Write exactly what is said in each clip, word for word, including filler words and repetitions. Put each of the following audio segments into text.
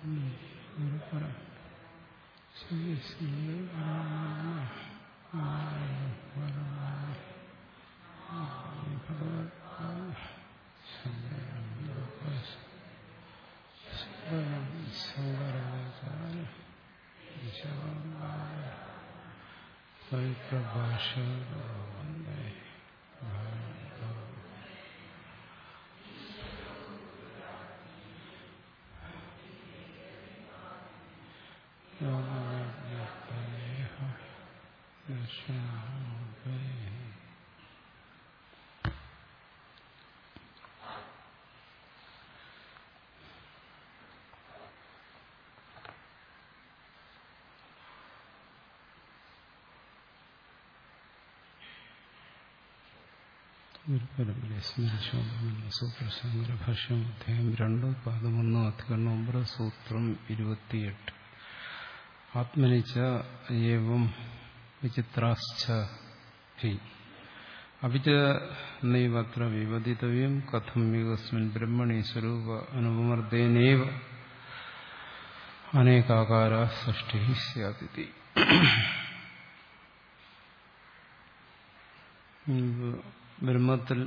സൂത്രശങ്കര ഭാഷ്യം അധ്യായം രണ്ട് പാദമൊന്ന് അധികരണം ഒമ്പത് സൂത്രം ഇരുപത്തിയെട്ട്. ആത്മനിച്ച ഏവം വിചിത്രാശ്ച ഹി അഭിച നൈവത്ര വിവദിതവ്യം കഥം യുഗസ്മിൻ ബ്രഹ്മണി സ്വരൂപ അനുപമർദ്ദേനേവ അനേകാകാര സൃഷ്ടി സ്യാതിഥി. ബ്രഹ്മത്തിൽ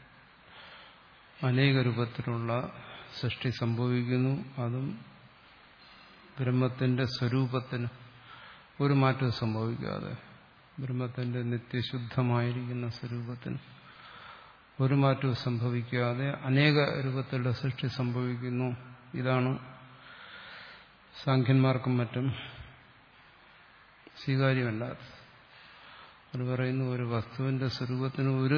അനേക രൂപത്തിലുള്ള സൃഷ്ടി സംഭവിക്കുന്നു. അതും ബ്രഹ്മത്തിന്റെ സ്വരൂപത്തിന് ഒരു മാറ്റവും സംഭവിക്കാതെ, ബ്രഹ്മത്തിന്റെ നിത്യശുദ്ധമായിരിക്കുന്ന സ്വരൂപത്തിന് ഒരു മാറ്റവും സംഭവിക്കാതെ അനേക രൂപത്തിലുള്ള സൃഷ്ടി സംഭവിക്കുന്നു. ഇതാണ് സാഖ്യന്മാർക്കും മറ്റും സ്വീകാര്യമല്ലാത്തത്. അത് പറയുന്നു, ഒരു വസ്തുവിന്റെ സ്വരൂപത്തിന് ഒരു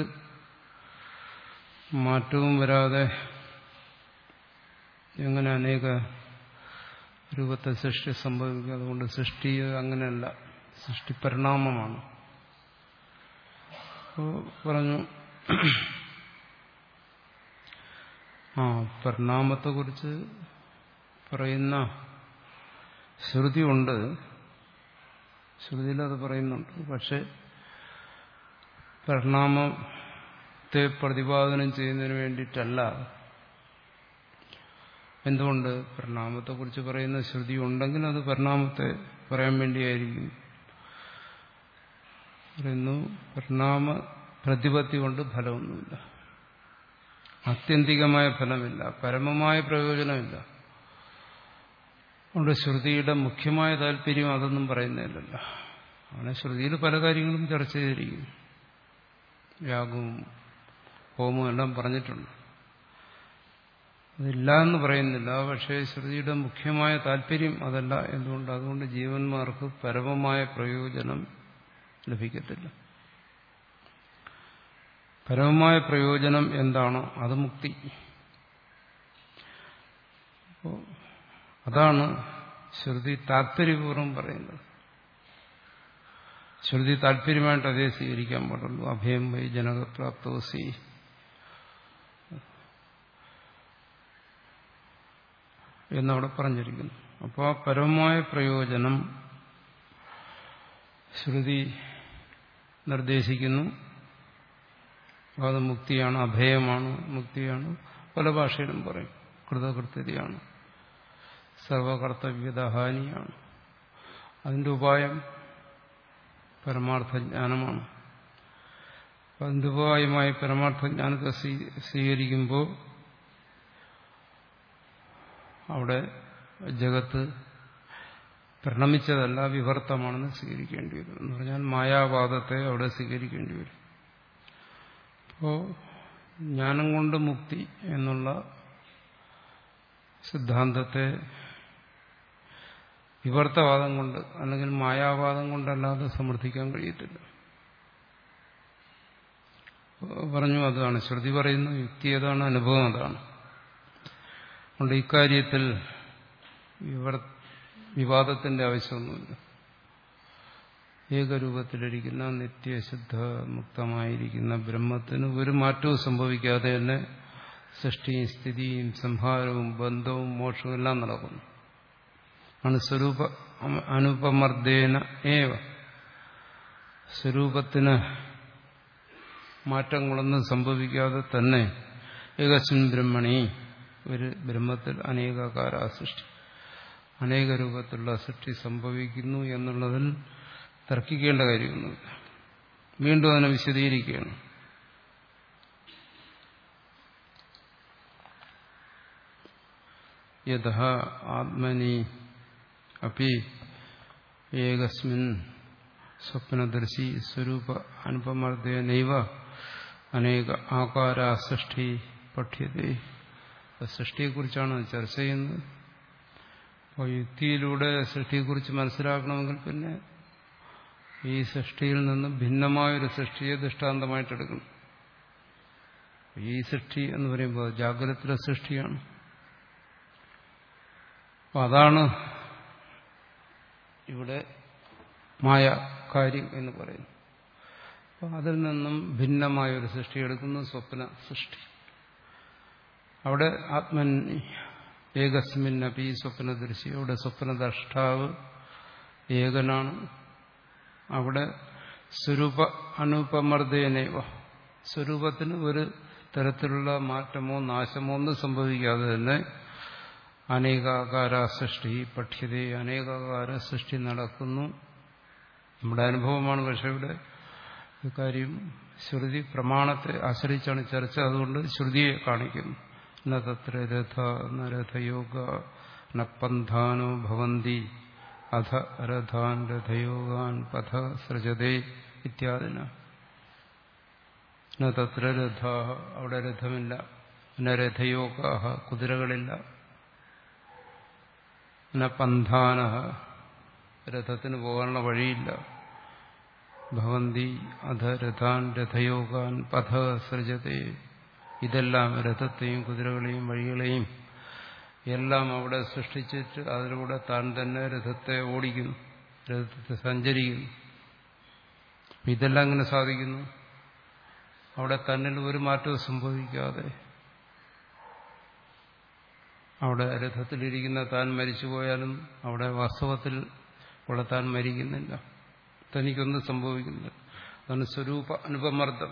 മാറ്റവും വരാതെ എങ്ങനെ അനേക രൂപത്തെ സൃഷ്ടി സംഭവിക്കുക? അതുകൊണ്ട് സൃഷ്ടി അങ്ങനെയല്ല, സൃഷ്ടി പരിണാമമാണ്. അപ്പോൾ പറഞ്ഞു, ആ പരിണാമത്തെക്കുറിച്ച് പറയുന്ന ശ്രുതി ഉണ്ട്, ശ്രുതിയിൽ അത് പറയുന്നുണ്ട്. പക്ഷെ പരിണാമത്തെ പ്രതിപാദനം ചെയ്യുന്നതിന് വേണ്ടിയിട്ടല്ല. എന്തുകൊണ്ട്? പരിണാമത്തെക്കുറിച്ച് പറയുന്ന ശ്രുതി ഉണ്ടെങ്കിൽ അത് പരിണാമത്തെ പറയാൻ വേണ്ടിയായിരിക്കും. പറയുന്നു, പരിണാമ പ്രതിപത്തി കൊണ്ട് ഫലമൊന്നുമില്ല, ആത്യന്തികമായ ഫലമില്ല, പരമമായ പ്രയോജനമില്ല. അതുകൊണ്ട് ശ്രുതിയുടെ മുഖ്യമായ താല്പര്യം അതൊന്നും പറയുന്നില്ലല്ലോ. അങ്ങനെ ശ്രുതിയിൽ പല കാര്യങ്ങളും ചർച്ച ചെയ്തിരിക്കും. യാഗവും ഹോമവും എല്ലാം പറഞ്ഞിട്ടുണ്ട്, അതില്ല എന്ന് പറയുന്നില്ല. പക്ഷേ ശ്രുതിയുടെ മുഖ്യമായ താല്പര്യം അതല്ല. എന്തുകൊണ്ട്? അതുകൊണ്ട് ജീവന്മാർക്ക് പരമമായ പ്രയോജനം ലഭിക്കത്തില്ല. പരമമായ പ്രയോജനം എന്താണോ അത് മുക്തി. അപ്പോൾ അതാണ് ശ്രുതി താല്പര്യപൂർവ്വം പറയുന്നത്. ശ്രുതി താല്പര്യമായിട്ട് അതേ സ്വീകരിക്കാൻ പാടുള്ളൂ. അഭയം വൈ ജനകപ്രാപ്തോസി എന്നവിടെ പറഞ്ഞിരിക്കുന്നു. അപ്പോൾ ആ പരമമായ പ്രയോജനം ശ്രുതി നിർദ്ദേശിക്കുന്നു. അത് മുക്തിയാണ്, അഭയമാണ്, മുക്തിയാണ്. പല ഭാഷയിലും പറയും. കൃതകൃത്യതയാണ്, സർവകർത്തവ്യതഹാനിയാണ്. അതിന്റെ ഉപായം പരമാർത്ഥജ്ഞാനമാണ്. അതിന്റെ ഉപായമായി പരമാർത്ഥജ്ഞാനത്തെ സ്വീകരിക്കുമ്പോൾ അവിടെ ജഗത്ത് പരിണമിച്ചതല്ല, വിവർത്തമാണെന്ന് സ്വീകരിക്കേണ്ടി വരും. എന്ന് പറഞ്ഞാൽ മായാവാദത്തെ അവിടെ സ്വീകരിക്കേണ്ടി വരും. അപ്പോൾ ജ്ഞാനം കൊണ്ട് മുക്തി എന്നുള്ള സിദ്ധാന്തത്തെ വിവർത്തവാദം കൊണ്ട് അല്ലെങ്കിൽ മായാവാദം കൊണ്ടല്ലാതെ സമർത്ഥിക്കാൻ കഴിയത്തില്ല. പറഞ്ഞു, അതാണ് ശ്രുതി പറയുന്നു. യുക്തി ഏതാണ്, അനുഭവം അതാണ്. അതുകൊണ്ട് ഇക്കാര്യത്തിൽ വിവാദത്തിന്റെ ആവശ്യമൊന്നുമില്ല. ഏകരൂപത്തിലിരിക്കുന്ന നിത്യശുദ്ധ മുക്തമായിരിക്കുന്ന ബ്രഹ്മത്തിന് ഒരു മാറ്റവും സംഭവിക്കാതെ തന്നെ സൃഷ്ടിയും സ്ഥിതിയും സംഹാരവും ബന്ധവും മോക്ഷവും എല്ലാം നടക്കുന്നു. ആണ് സ്വരൂപ അനുപമർദ്ദേന ഏവ. സ്വരൂപത്തിന് മാറ്റങ്ങളൊന്നും സംഭവിക്കാതെ തന്നെ ഏകസ്മിൻ ബ്രഹ്മണി, ഒരു ബ്രഹ്മത്തിൽ അനേകാകാര സൃഷ്ടി. അനേക രൂപത്തിലുള്ള സൃഷ്ടി സംഭവിക്കുന്നു എന്നുള്ളതിൽ തർക്കിക്കേണ്ട കാര്യമൊന്നുമില്ല. വീണ്ടും അതിനെ വിശദീകരിക്കുകയാണ്. യതഃ ആത്മനി അപി ഏകസ്മിൻ സ്വപ്നദർശി സ്വരൂപ അനുപമർദ്ദേനൈവ അനേക ആകാര സൃഷ്ടി പഠ്യതേ. സൃഷ്ടിയെക്കുറിച്ചാണ് ചർച്ച ചെയ്യുന്നത്. അപ്പോൾ യുക്തിയിലൂടെ സൃഷ്ടിയെക്കുറിച്ച് മനസ്സിലാക്കണമെങ്കിൽ പിന്നെ ഈ സൃഷ്ടിയിൽ നിന്ന് ഭിന്നമായൊരു സൃഷ്ടിയെ ദൃഷ്ടാന്തമായിട്ടെടുക്കണം. ഈ സൃഷ്ടി എന്ന് പറയുമ്പോൾ ജാഗ്രതത്തിലെ സൃഷ്ടിയാണ്. അപ്പം അതാണ് ഇവിടെ മായ കാര്യം എന്ന് പറയുന്നു. അപ്പം അതിൽ നിന്നും ഭിന്നമായൊരു സൃഷ്ടി എടുക്കുന്നു, സ്വപ്ന സൃഷ്ടി. അവിടെ ആത്മൻ ഏകസ്മിൻ അപി സ്വപ്നദർശി, അവിടെ സ്വപ്നദ്രഷ്ടാവ് ഏകനാണ്. അവിടെ സ്വരൂപ അനുപമർദ്ദേനൈവ, സ്വരൂപത്തിന് ഒരു തരത്തിലുള്ള മാറ്റമോ നാശമോ ഒന്നും സംഭവിക്കാതെ തന്നെ അനേകാകാര സൃഷ്ടി പഠ്യതേ, അനേകാകാര സൃഷ്ടി നടക്കുന്നു. നമ്മുടെ അനുഭവമാണ്. പക്ഷെ ഇവിടെ കാര്യം ശ്രുതി പ്രമാണത്തെ ആശ്രയിച്ചാണ് ചർച്ച. അതുകൊണ്ട് ശ്രുതിയെ കാണിക്കുന്നു. ന തത്ര രഥ ന രഥയോഗ ന പന്ഥാനോ ഭവന്തി അധ രഥാൻ രഥയോഗാൻ പഥ സൃജതേ ഇത്യാദിന. ന തത്ര രഥ, അവിടെ രഥമില്ല. ന രഥയോഗ, കുതിരകളില്ല. ന പന്ഥാന, രഥത്തിന് പോകാനുള്ള വഴിയില്ല. ഭവന്തി അധ രഥാൻ രഥയോഗാൻ പഥ സൃജതേ, ഇതെല്ലാം രഥത്തെയും കുതിരകളെയും വഴികളെയും എല്ലാം അവിടെ സൃഷ്ടിച്ചിട്ട് അതിലൂടെ താൻ തന്നെ രഥത്തെ ഓടിക്കുന്നു, രഥത്തെ സഞ്ചരിക്കുന്നു. ഇതെല്ലാം എങ്ങനെ സാധിക്കുന്നു? അവിടെ തന്നിൽ ഒരു മാറ്റവും സംഭവിക്കാതെ. അവിടെ രഥത്തിലിരിക്കുന്ന താൻ മരിച്ചുപോയാലും അവിടെ വാസ്തവത്തിൽ അവിടെ താൻ മരിക്കുന്നില്ല, തനിക്കൊന്നും സംഭവിക്കുന്നില്ല. അതാണ് സ്വരൂപ അനുപമർദ്ദം.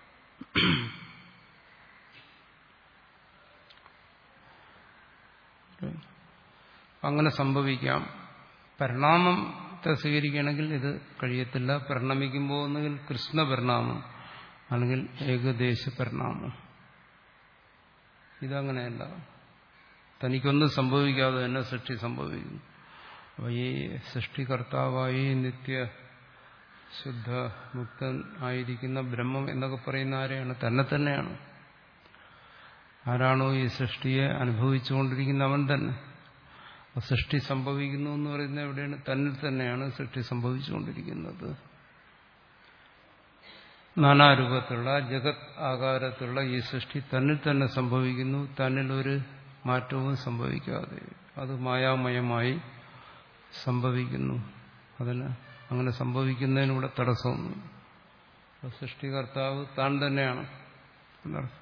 അങ്ങനെ സംഭവിക്കാം. പരിണാമത്തെ സ്വീകരിക്കുകയാണെങ്കിൽ ഇത് കഴിയത്തില്ല. പരിണമിക്കുമ്പോൾ ഒന്നുകിൽ കൃഷ്ണ പരിണാമം അല്ലെങ്കിൽ ഏകദേശ പരിണാമം. ഇതങ്ങനെയല്ല. തനിക്കൊന്നും സംഭവിക്കാതെ തന്നെ സൃഷ്ടി സംഭവിക്കുന്നു. അപ്പോൾ ഈ സൃഷ്ടികർത്താവായി നിത്യ ശുദ്ധ മുക്തൻ ആയിരിക്കുന്ന ബ്രഹ്മം എന്നൊക്കെ പറയുന്ന ആരെയാണ്? തന്നെ തന്നെയാണ്. ആരാണോ ഈ സൃഷ്ടിയെ അനുഭവിച്ചുകൊണ്ടിരിക്കുന്ന അവൻ തന്നെ. സൃഷ്ടി സംഭവിക്കുന്നു എന്ന് പറയുന്നത് എവിടെയാണ്? തന്നിൽ തന്നെയാണ് സൃഷ്ടി സംഭവിച്ചുകൊണ്ടിരിക്കുന്നത്. നാനാരൂപത്തിലുള്ള ജഗത് ആകാരത്തിലുള്ള ഈ സൃഷ്ടി തന്നിൽ തന്നെ സംഭവിക്കുന്നു, തന്നിൽ ഒരു മാറ്റവും സംഭവിക്കാതെ. അത് മായാമയമായി സംഭവിക്കുന്നു. അതിന് അങ്ങനെ സംഭവിക്കുന്നതിനൂടെ തടസ്സമൊന്നും. സൃഷ്ടികർത്താവ് താൻ തന്നെയാണ് എന്നർത്ഥം.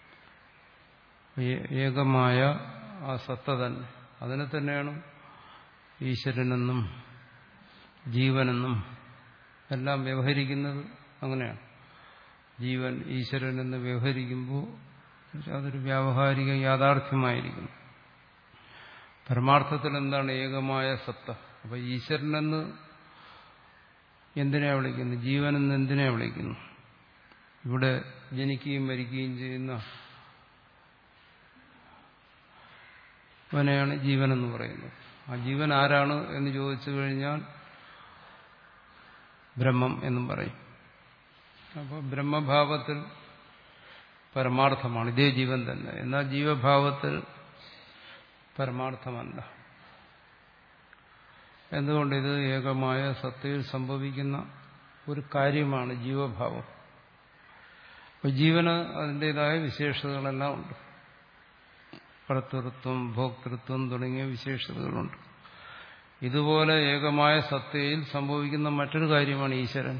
ഏകമായ ആ സത്ത തന്നെ, അതിനെ തന്നെയാണ് ഈശ്വരനെന്നും ജീവനെന്നും എല്ലാം വ്യവഹരിക്കുന്നത്. അങ്ങനെയാണ്. ജീവൻ ഈശ്വരനെന്ന് വ്യവഹരിക്കുമ്പോൾ അതൊരു വ്യാവഹാരിക യാഥാർത്ഥ്യമായിരിക്കുന്നു. പരമാർത്ഥത്തിൽ എന്താണ്? ഏകമായ സത്ത. അപ്പൊ ഈശ്വരനെന്ന് എന്തിനാ വിളിക്കുന്നു? ജീവനെന്ന് എന്തിനാ വിളിക്കുന്നു? ഇവിടെ ജനിക്കുകയും മരിക്കുകയും ചെയ്യുന്ന അവനെയാണ് ജീവനെന്ന് പറയുന്നത്. ആ ജീവൻ ആരാണ് എന്ന് ചോദിച്ചു കഴിഞ്ഞാൽ ബ്രഹ്മം എന്നും പറയും. അപ്പോൾ ബ്രഹ്മഭാവത്തിൽ പരമാർത്ഥമാണ്, ഇതേ ജീവൻ തന്നെ. എന്നാൽ ജീവഭാവത്തിൽ പരമാർത്ഥമല്ല. എന്തുകൊണ്ട്? ഇത് ഏകമായ സത്തയിൽ സംഭവിക്കുന്ന ഒരു കാര്യമാണ് ജീവഭാവം. അപ്പോൾ ജീവന് അതിൻ്റെതായ വിശേഷതകളെല്ലാം ഉണ്ട്. കർത്തൃത്വം, ഭോക്തൃത്വം തുടങ്ങിയ വിശേഷതകളുണ്ട്. ഇതുപോലെ ഏകമായ സത്തയിൽ സംഭവിക്കുന്ന മറ്റൊരു കാര്യമാണ് ഈശ്വരൻ.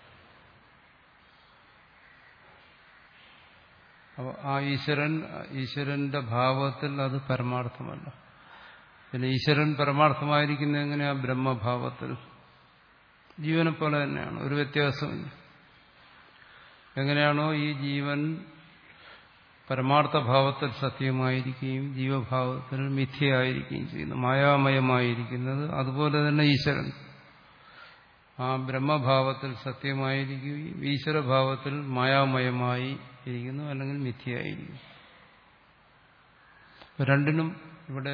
അപ്പോൾ ആ ഈശ്വരൻ, ഈശ്വരന്റെ ഭാവത്തിൽ അത് പരമാർത്ഥമല്ല. പിന്നെ ഈശ്വരൻ പരമാർത്ഥമായിരിക്കുന്നത് എങ്ങനെയാ? ബ്രഹ്മഭാവത്തിൽ. ജീവനെ പോലെ തന്നെയാണ്, ഒരു വ്യത്യാസമില്ല. എങ്ങനെയാണോ ഈ ജീവൻ പരമാർത്ഥഭാവത്തിൽ സത്യമായിരിക്കുകയും ജീവഭാവത്തിൽ മിഥ്യയായിരിക്കുകയും ചെയ്യുന്നു. മായാമയമായിരിക്കുന്നത് അതുപോലെ തന്നെ ഈശ്വരൻ ആ ബ്രഹ്മഭാവത്തിൽ സത്യമായിരിക്കുകയും ഈശ്വരഭാവത്തിൽ മായാമയമായി ഇരിക്കുന്നു, അല്ലെങ്കിൽ മിഥ്യയായിരിക്കുന്നു. രണ്ടിനും ഇവിടെ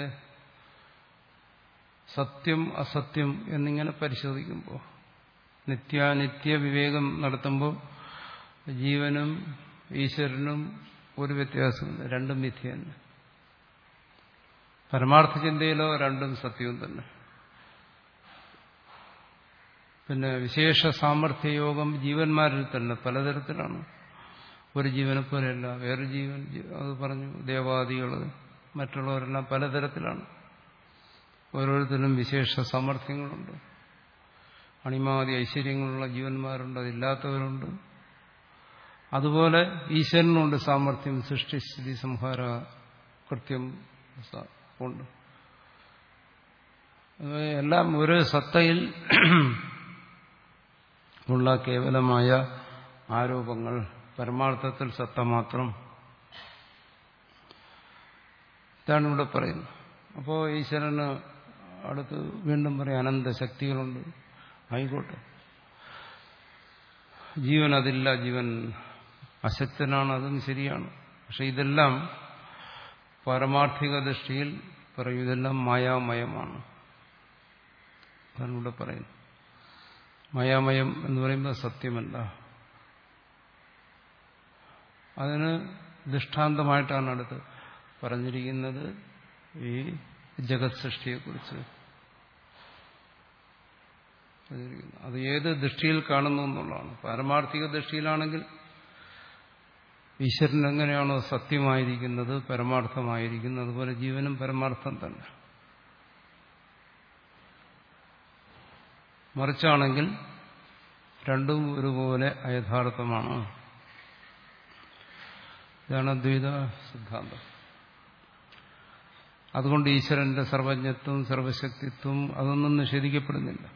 സത്യം അസത്യം എന്നിങ്ങനെ പരിശോധിക്കുമ്പോൾ, നിത്യാനിത്യ വിവേകം നടത്തുമ്പോൾ ജീവനും ഈശ്വരനും ഒരു വ്യത്യാസമില്ല, രണ്ടും മിഥ്യ തന്നെ. പരമാർത്ഥ ചിന്തയിലോ രണ്ടും സത്യവും തന്നെ. പിന്നെ വിശേഷ സാമർഥ്യ യോഗം ജീവന്മാരിൽ തന്നെ പലതരത്തിലാണ്. ഒരു ജീവനെ പോലെയല്ല വേറൊരു ജീവൻ, അത് പറഞ്ഞു ദേവാദികൾ മറ്റുള്ളവരെല്ലാം പലതരത്തിലാണ്. ഓരോരുത്തരും വിശേഷ സാമർഥ്യങ്ങളുണ്ട്. അണിമാതി ഐശ്വര്യങ്ങളുള്ള ജീവന്മാരുണ്ട്, അതില്ലാത്തവരുണ്ട്. അതുപോലെ ഈശ്വരനുണ്ട് സാമർഥ്യം, സൃഷ്ടി സ്ഥിതി സംഹാര കൃത്യം ഉണ്ട്. എല്ലാം ഒരു സത്തയിൽ ഉള്ള കേവലമായ ആരോപങ്ങൾ, പരമാർത്ഥത്തിൽ സത്ത മാത്രം. ഇതാണ് ഇവിടെ പറയുന്നത്. അപ്പോൾ ഈശ്വരന് അടുത്ത് വീണ്ടും പറയും അനന്ത ശക്തികളുണ്ട്, ആയിക്കോട്ടെ. ജീവൻ അതില്ല, ജീവൻ അശക്തനാണ്, അതും ശരിയാണ്. പക്ഷെ ഇതെല്ലാം പാരമാർത്ഥിക ദൃഷ്ടിയിൽ പറയും ഇതെല്ലാം മായാമയമാണ്. അതാണ് ഇവിടെ പറയുന്നത്. മായാമയം എന്ന് പറയുമ്പോൾ സത്യമല്ല. അതിന് ദൃഷ്ടാന്തമായിട്ടാണ് അടുത്ത് പറഞ്ഞിരിക്കുന്നത് ഈ ജഗത് സൃഷ്ടിയെക്കുറിച്ച്. അത് ഏത് ദൃഷ്ടിയിൽ കാണുന്നു എന്നുള്ളതാണ്. പാരമാർത്ഥിക ദൃഷ്ടിയിലാണെങ്കിൽ ഈശ്വരൻ എങ്ങനെയാണോ സത്യമായിരിക്കുന്നത്, പരമാർത്ഥമായിരിക്കുന്നത്, അതുപോലെ ജീവനും പരമാർത്ഥം തന്നെ. മറിച്ചാണെങ്കിൽ രണ്ടും ഒരുപോലെ അയഥാർത്ഥമാണ്. ഇതാണ് അദ്വൈത സിദ്ധാന്തം. അതുകൊണ്ട് ഈശ്വരന്റെ സർവജ്ഞത്വം സർവശക്തിത്വം അതൊന്നും നിഷേധിക്കപ്പെടുന്നില്ല.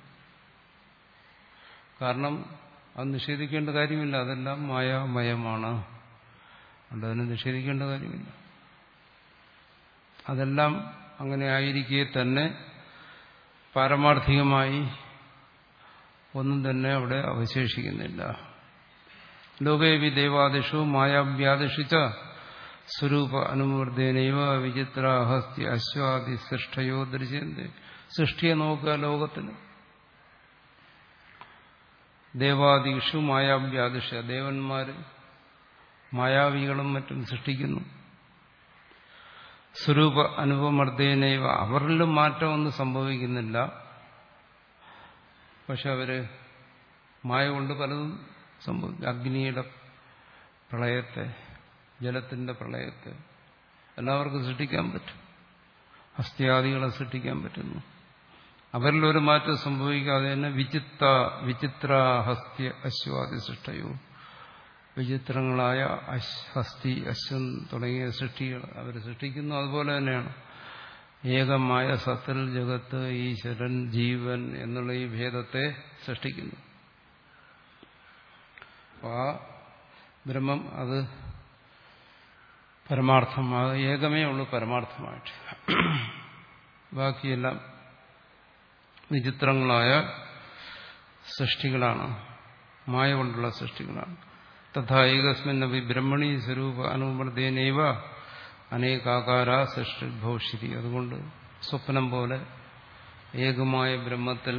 കാരണം അത് നിഷേധിക്കേണ്ട കാര്യമില്ല, അതെല്ലാം മായാമയമാണ്. അതുകൊണ്ട് അതിനെ നിഷേധിക്കേണ്ട കാര്യമില്ല. അതെല്ലാം അങ്ങനെ ആയിരിക്കെ തന്നെ പാരമാർത്ഥികമായി ഒന്നും തന്നെ അവിടെ അവശേഷിക്കുന്നില്ല. ലോകേവി ദേവാദിഷു മായാവ്യാദിഷിച്ച സ്വരൂപ അനുമർദ്ദേനൈവ വിചിത്ര ഹസ്തി അശ്വാദി സൃഷ്ടയോ ദൃശ്യന്തെ. സൃഷ്ടിയെ നോക്കുക, ലോകത്തിന് ദേവാദിഷു മായാവ്യാദിഷ, ദേവന്മാര് മായാവികളും മറ്റും സൃഷ്ടിക്കുന്നു. സ്വരൂപ അനുപമർദ്ദേനൈവ, അവരിലും മാറ്റമൊന്നും സംഭവിക്കുന്നില്ല. പക്ഷെ അവര് മായ കൊണ്ട് പലതും സംഭവിക്കും. അഗ്നിയുടെ പ്രളയത്തെ, ജലത്തിന്റെ പ്രളയത്തെ എല്ലാവർക്കും സൃഷ്ടിക്കാൻ പറ്റും. ഹസ്ത്യാദികളെ സൃഷ്ടിക്കാൻ പറ്റുന്നു. അവരിലൊരു മാറ്റം സംഭവിക്കാതെ തന്നെ വിചിത്ര വിചിത്ര ഹസ്ത്യ അശ്വാദി സൃഷ്ടയോ, വിചിത്രങ്ങളായ ഹസ്തി അശ്വൻ തുടങ്ങിയ സൃഷ്ടികൾ അവർ സൃഷ്ടിക്കുന്നു. അതുപോലെ തന്നെയാണ് ഏകമായ സത്തിൽ ജഗത്ത് ഈശ്വരൻ ജീവൻ എന്നുള്ള ഈ ഭേദത്തെ സൃഷ്ടിക്കുന്നു. ആ ബ്രഹ്മം അത് പരമാർത്ഥം, അത് ഏകമേ ഉള്ളൂ പരമാർത്ഥമായിട്ട്. ബാക്കിയെല്ലാം വിചിത്രങ്ങളായ സൃഷ്ടികളാണ്, മായ കൊണ്ടുള്ള സൃഷ്ടികളാണ്. തഥാ ഏകസ്മിന്നപി ബ്രഹ്മണി സ്വരൂപ അനുമർദ്ദേനൈവ അനേകാകാര സൃഷ്ടിഭവിഷ്യതി. അതുകൊണ്ട് സ്വപ്നം പോലെ ഏകമായ ബ്രഹ്മത്തിൽ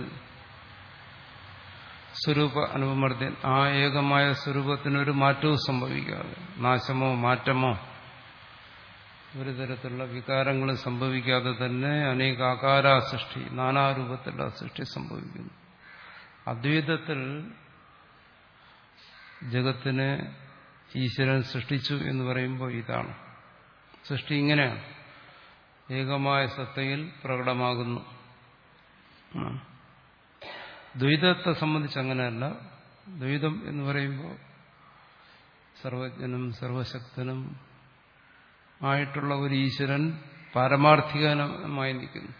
സ്വരൂപ അനുപമർദ്ദൻ, ആ ഏകമായ സ്വരൂപത്തിനൊരു മാറ്റവും സംഭവിക്കാതെ, നാശമോ മാറ്റമോ ഒരു തരത്തിലുള്ള വികാരങ്ങളും സംഭവിക്കാതെ തന്നെ അനേകാകാര സൃഷ്ടി, നാനാരൂപത്തിലുള്ള സൃഷ്ടി സംഭവിക്കുന്നു. അദ്വൈതത്തിൽ ജഗത്തിനെ ഈശ്വരൻ സൃഷ്ടിച്ചു എന്ന് പറയുമ്പോൾ ഇതാണ് സൃഷ്ടി. ഇങ്ങനെയാണ് ഏകമായ സത്തയിൽ പ്രകടമാകുന്നു. ദ്വൈതത്തെ സംബന്ധിച്ച് അങ്ങനെയല്ല. ദ്വൈതം എന്ന് പറയുമ്പോൾ സർവജ്ഞനും സർവശക്തനും ആയിട്ടുള്ള ഒരു ഈശ്വരൻ പാരമാർത്ഥികമായി നിൽക്കുന്നു.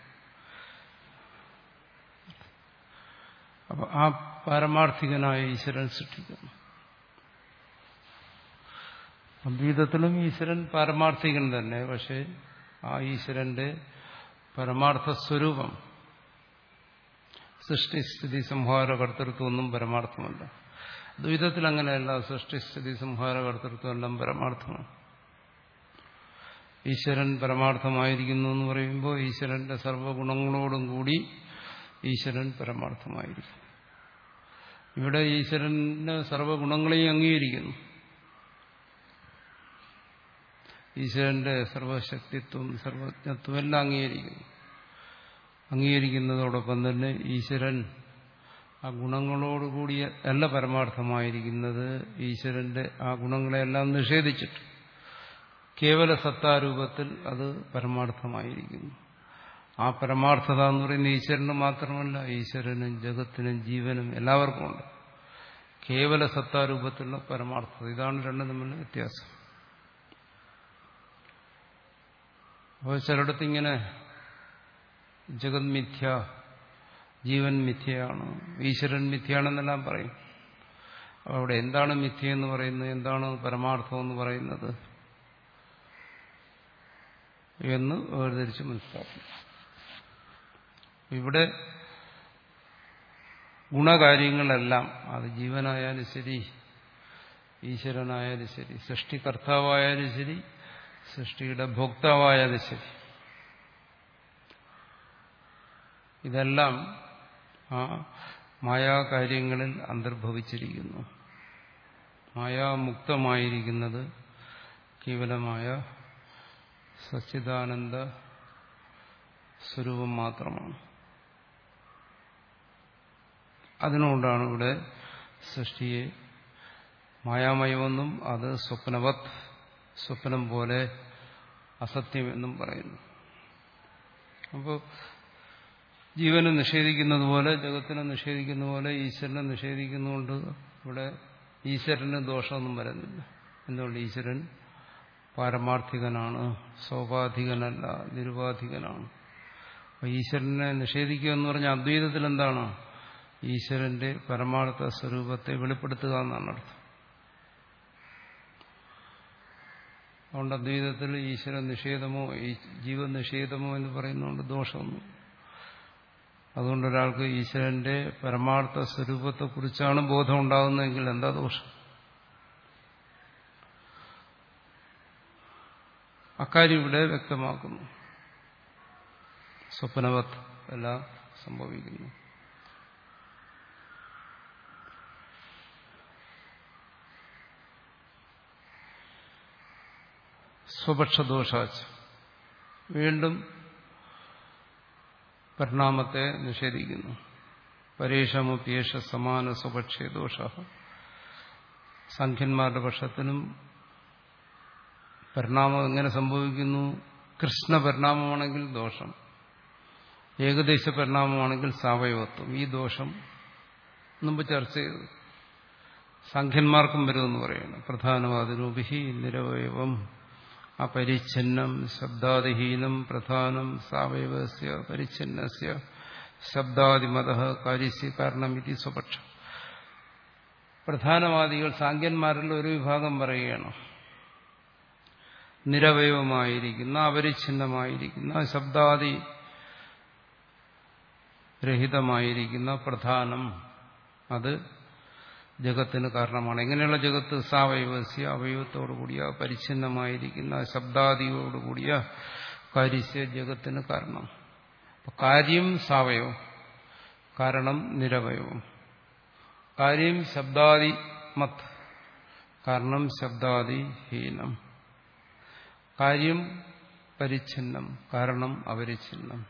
അപ്പൊ ആ പാരമാർത്ഥികനായ ഈശ്വരൻ സൃഷ്ടിക്കുന്നു. അദ്വൈതത്തിലും ഈശ്വരൻ പാരമാർത്ഥികൻ തന്നെ. പക്ഷെ ആ ഈശ്വരന്റെ പരമാർത്ഥ സ്വരൂപം സൃഷ്ടിസ്ഥിതി സംഹാര കർത്തൃത്വമൊന്നും പരമാർത്ഥമല്ല. ദ്വൈതത്തിൽ അങ്ങനെയല്ല. സൃഷ്ടിസ്ഥിതി സംഹാര കർത്തൃത്വം എല്ലാം പരമാർത്ഥമാണ്. ഈശ്വരൻ പരമാർത്ഥമായിരിക്കുന്നു എന്ന് പറയുമ്പോൾ ഈശ്വരന്റെ സർവ്വഗുണങ്ങളോടും കൂടി ഈശ്വരൻ പരമാർത്ഥമായിരിക്കും. ഇവിടെ ഈശ്വരന്റെ സർവ്വഗുണങ്ങളെയും അംഗീകരിക്കുന്നു. ഈശ്വരന്റെ സർവശക്തിത്വം സർവജ്ഞത്വം എല്ലാം അംഗീകരിക്കുന്നു. അംഗീകരിക്കുന്നതോടൊപ്പം തന്നെ ഈശ്വരൻ ആ ഗുണങ്ങളോടുകൂടി അല്ല പരമാർത്ഥമായിരിക്കുന്നത്. ഈശ്വരന്റെ ആ ഗുണങ്ങളെല്ലാം നിഷേധിച്ചിട്ട് കേവല സത്താരൂപത്തിൽ അത് പരമാർത്ഥമായിരിക്കുന്നു. ആ പരമാർത്ഥത എന്ന് പറയുന്നത് ഈശ്വരന് മാത്രമല്ല, ഈശ്വരനും ജഗത്തിനും ജീവനും എല്ലാവർക്കും ഉണ്ട്. കേവല സത്താരൂപത്തിലുള്ള പരമാർത്ഥത. ഇതാണ് രണ്ടും തമ്മിലുള്ള വ്യത്യാസം. അപ്പോൾ ചിലയിടത്തിങ്ങനെ ജഗത് മിഥ്യ, ജീവൻ മിഥ്യയാണ്, ഈശ്വരൻ മിഥ്യയാണെന്നെല്ലാം പറയും. അവിടെ എന്താണ് മിഥ്യ എന്ന് പറയുന്നത്, എന്താണ് പരമാർത്ഥം എന്ന് പറയുന്നത് എന്ന് വേർതിരിച്ച് മനസ്സിലാക്കും. ഇവിടെ ഗുണകാര്യങ്ങളെല്ലാം അത് ജീവനായാലും ശരി, ഈശ്വരനായാലും ശരി, സൃഷ്ടികർത്താവായാലും ശരി, സൃഷ്ടിയുടെ ഭോക്താവായാലും ശരി, ഇതെല്ലാം ആ മായാകാര്യങ്ങളിൽ അന്തർഭവിച്ചിരിക്കുന്നു. മായാമുക്തമായിരിക്കുന്നത് കേവലമായ സച്ചിദാനന്ദ സ്വരൂപം മാത്രമാണ്. അതിനുകൊണ്ടാണ് ഇവിടെ സൃഷ്ടിയെ മായാമയമെന്നും അത് സ്വപ്നവത്, സ്വപ്നം പോലെ അസത്യമെന്നും പറയുന്നു. അപ്പോൾ ജീവനെ നിഷേധിക്കുന്നത് പോലെ, ജഗത്തിനെ നിഷേധിക്കുന്ന പോലെ ഈശ്വരനെ നിഷേധിക്കുന്നതുകൊണ്ട് ഇവിടെ ഈശ്വരന് ദോഷമൊന്നും വരുന്നില്ല. എന്തുകൊണ്ട്? ഈശ്വരൻ പാരമാർത്ഥികനാണ്, സൗപാധികനല്ല, നിരുപാധികനാണ്. അപ്പൊ ഈശ്വരനെ നിഷേധിക്കുക എന്ന് പറഞ്ഞാൽ അദ്വൈതത്തിൽ എന്താണ്? ഈശ്വരന്റെ പരമാർത്ഥ സ്വരൂപത്തെ വെളിപ്പെടുത്തുക എന്നാണ് അർത്ഥം. അതുകൊണ്ട് അദ്വൈതത്തിൽ ഈശ്വര നിഷേധമോ ജീവനിഷേധമോ എന്ന് പറയുന്നതുകൊണ്ട് ദോഷമൊന്നും. അതുകൊണ്ട് ഒരാൾക്ക് ഈശ്വരന്റെ പരമാർത്ഥ സ്വരൂപത്തെക്കുറിച്ചാണ് ബോധം ഉണ്ടാകുന്നതെങ്കിൽ എന്താ ദോഷം? അക്കാര്യം ഇവിടെ വ്യക്തമാക്കുന്നു. സ്വപ്നവത് എല്ലാം സംഭവിക്കുന്നു. സ്വപക്ഷദോഷാച്ച, വീണ്ടും പരിണാമത്തെ നിഷേധിക്കുന്നു. പരേഷമപ്യേഷ സമാന സ്വപക്ഷേ ദോഷ. സംഖ്യന്മാരുടെ പക്ഷത്തിനും പരിണാമം എങ്ങനെ സംഭവിക്കുന്നു? കൃഷ്ണ പരിണാമമാണെങ്കിൽ ദോഷം, ഏകദേശ പരിണാമമാണെങ്കിൽ സാവയവത്വം. ഈ ദോഷം മുമ്പ് ചർച്ച ചെയ്തു. സംഖ്യന്മാർക്കും വരുമെന്ന് പറയുന്നു. പ്രധാനവാദിനോഭിഹി നിരവയവം അപരിച്ഛിന്നം ശബ്ദാദിഹീനം പ്രധാനം സാവയവസ്യ പരിച്ഛിന്നസ്യ ശബ്ദാദിമതഃ കാര്യസ്യ കാരണമിതി സ്വപക്ഷം. പ്രധാനവാദികൾ സാഖ്യന്മാരിൽ ഒരു വിഭാഗം പറയുകയാണ്, നിരവയവമായിരിക്കുന്ന അപരിച്ഛിന്നമായിരിക്കുന്ന ശബ്ദാദി രഹിതമായിരിക്കുന്ന പ്രധാനം അത് ജഗത്തിന് കാരണമാണ്. എങ്ങനെയുള്ള ജഗത്ത്? സാവയവസ്യ, അവയവത്തോടുകൂടിയ പരിച്ഛിന്നമായിരിക്കുന്ന ശബ്ദാദിയോടുകൂടിയ കാര്യസ്യ, ജഗത്തിന് കാരണം. കാര്യം സാവയവം, കാരണം നിരവയവം. കാര്യം ശബ്ദാദി മത്, കാരണം ശബ്ദാദിഹീനം. കാര്യം പരിച്ഛിന്നം, കാരണം അപരിച്ഛിന്നം.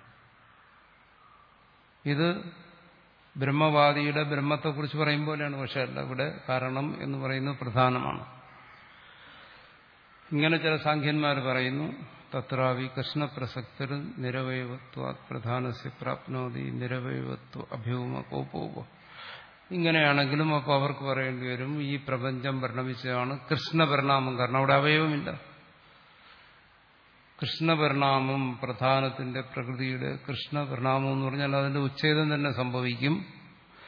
ഇത് ബ്രഹ്മവാദിയുടെ ബ്രഹ്മത്തെക്കുറിച്ച് പറയും പോലെയാണ്. പക്ഷെ അല്ല, ഇവിടെ കാരണം എന്ന് പറയുന്നത് പ്രധാനമാണ്. ഇങ്ങനെ ചില സാഖ്യന്മാർ പറയുന്നു, തത്രാവി കൃഷ്ണപ്രസക്തർ നിരവയവത്വ പ്രധാനസ്യ പ്രാപ്നോതി നിരവയവത്വ അഭ്യൂമ കോപോപ. ഇങ്ങനെയാണെങ്കിലും അപ്പോൾ അവർക്ക് പറയേണ്ടി വരും, ഈ പ്രപഞ്ചം പരിണമിച്ചതാണ് കൃഷ്ണപരിണാമം. കാരണം അവിടെ അവയവമില്ല. കൃഷ്ണപരിണാമം, പ്രധാനത്തിന്റെ പ്രകൃതിയുടെ കൃഷ്ണപരിണാമം എന്ന് പറഞ്ഞാൽ അതിന്റെ ഉച്ഛേദം തന്നെ സംഭവിക്കും.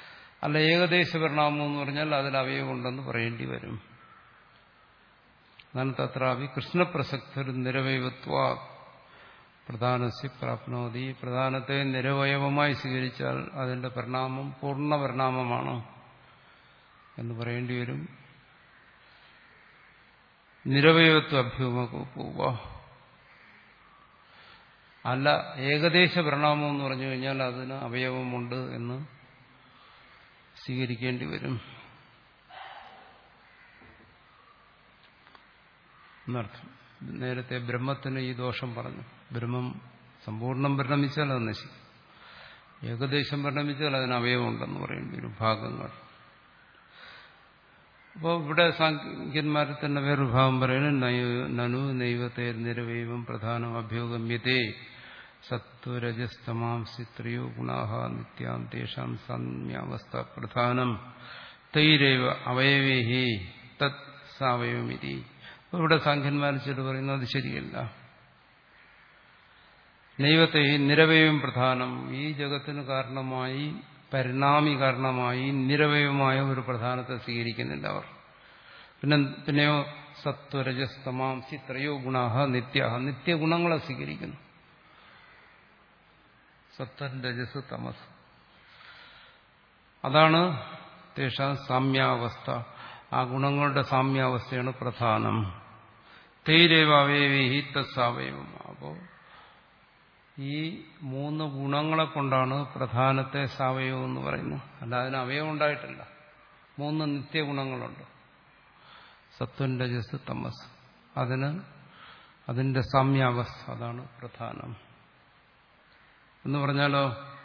അല്ല ഏകദേശ പരിണാമം എന്ന് പറഞ്ഞാൽ അതിൽ അവയവമുണ്ടെന്ന് പറയേണ്ടി വരും. എന്നാണ് തത്രാവി കൃഷ്ണപ്രസക്തർ നിരവയവത്വാ പ്രധാനസ്യ പ്രാപ്നോതി. പ്രധാനത്തെ നിരവയവമായി സ്വീകരിച്ചാൽ അതിന്റെ പരിണാമം പൂർണ്ണ പരിണാമമാണ് എന്ന് പറയേണ്ടി വരും. നിരവയവത്വ അഭ്യൂമകോപ അല്ല, ഏകദേശ പരിണാമം എന്ന് പറഞ്ഞു കഴിഞ്ഞാൽ അതിന് അവയവമുണ്ട് എന്ന് സ്വീകരിക്കേണ്ടി വരും എന്നർത്ഥം. നേരത്തെ ബ്രഹ്മത്തിന് ഈ ദോഷം പറഞ്ഞു. ബ്രഹ്മം സമ്പൂർണ്ണം പരിണമിച്ചാൽ അത് നശിക്കും, ഏകദേശം പരിണമിച്ചാൽ അതിന് അവയവമുണ്ടെന്ന് പറയേണ്ടി വരും, ഭാഗങ്ങൾ. അപ്പോൾ ഇവിടെ സാഖ്യന്മാരിൽ തന്നെ വേറൊരു ഭാവം പറയുന്നത് നനു നൈവത്തെ നിരവയവം പ്രധാനം അഭ്യോഗമ്യത്തെ സത്വരജസ്തമാംസി ത്രയോ ഗുണാഹ നിത്യാം തേഷാം സാമ്യാവസ്ഥ പ്രധാനം തൈരേവ അവയവേഹി തത് സാവയവമിതി. അപ്പോൾ ഇവിടെ സാഖ്യന്മാർ ചില പറയുന്നത് അത് ശരിയല്ല. നൈവത്തെ നിരവയവം പ്രധാനം, ഈ ജഗത്തിന് കാരണമായി പരിണാമി കാരണമായി നിരവയവമായ ഒരു പ്രധാനത്തെ സ്വീകരിക്കുന്നില്ല അവർ. പിന്നെ പിന്നെയോ സത്വരജസ്തമാംസി ത്രയോ ഗുണാഹ നിത്യ നിത്യഗുണങ്ങളെ സ്വീകരിക്കുന്നു. സത്വൻ രജസ് തമസ്, അതാണ് തേഷാം സാമ്യാവസ്ഥ, ആ ഗുണങ്ങളുടെ സാമ്യാവസ്ഥയാണ് പ്രധാനം. തൈരേവയവേഹി തത്സാവയവം. അപ്പോൾ ഈ മൂന്ന് ഗുണങ്ങളെ കൊണ്ടാണ് പ്രധാനത്തെ സാവയവം എന്ന് പറയുന്നത്. അല്ല, അതിന് അവയവം ഉണ്ടായിട്ടില്ല. മൂന്ന് നിത്യഗുണങ്ങളുണ്ട്, സത്വൻ രജസ് തമസ്. അതിന് അതിന്റെ സാമ്യാവസ്ഥ, അതാണ് പ്രധാനം എന്ന് പറഞ്ഞാലോ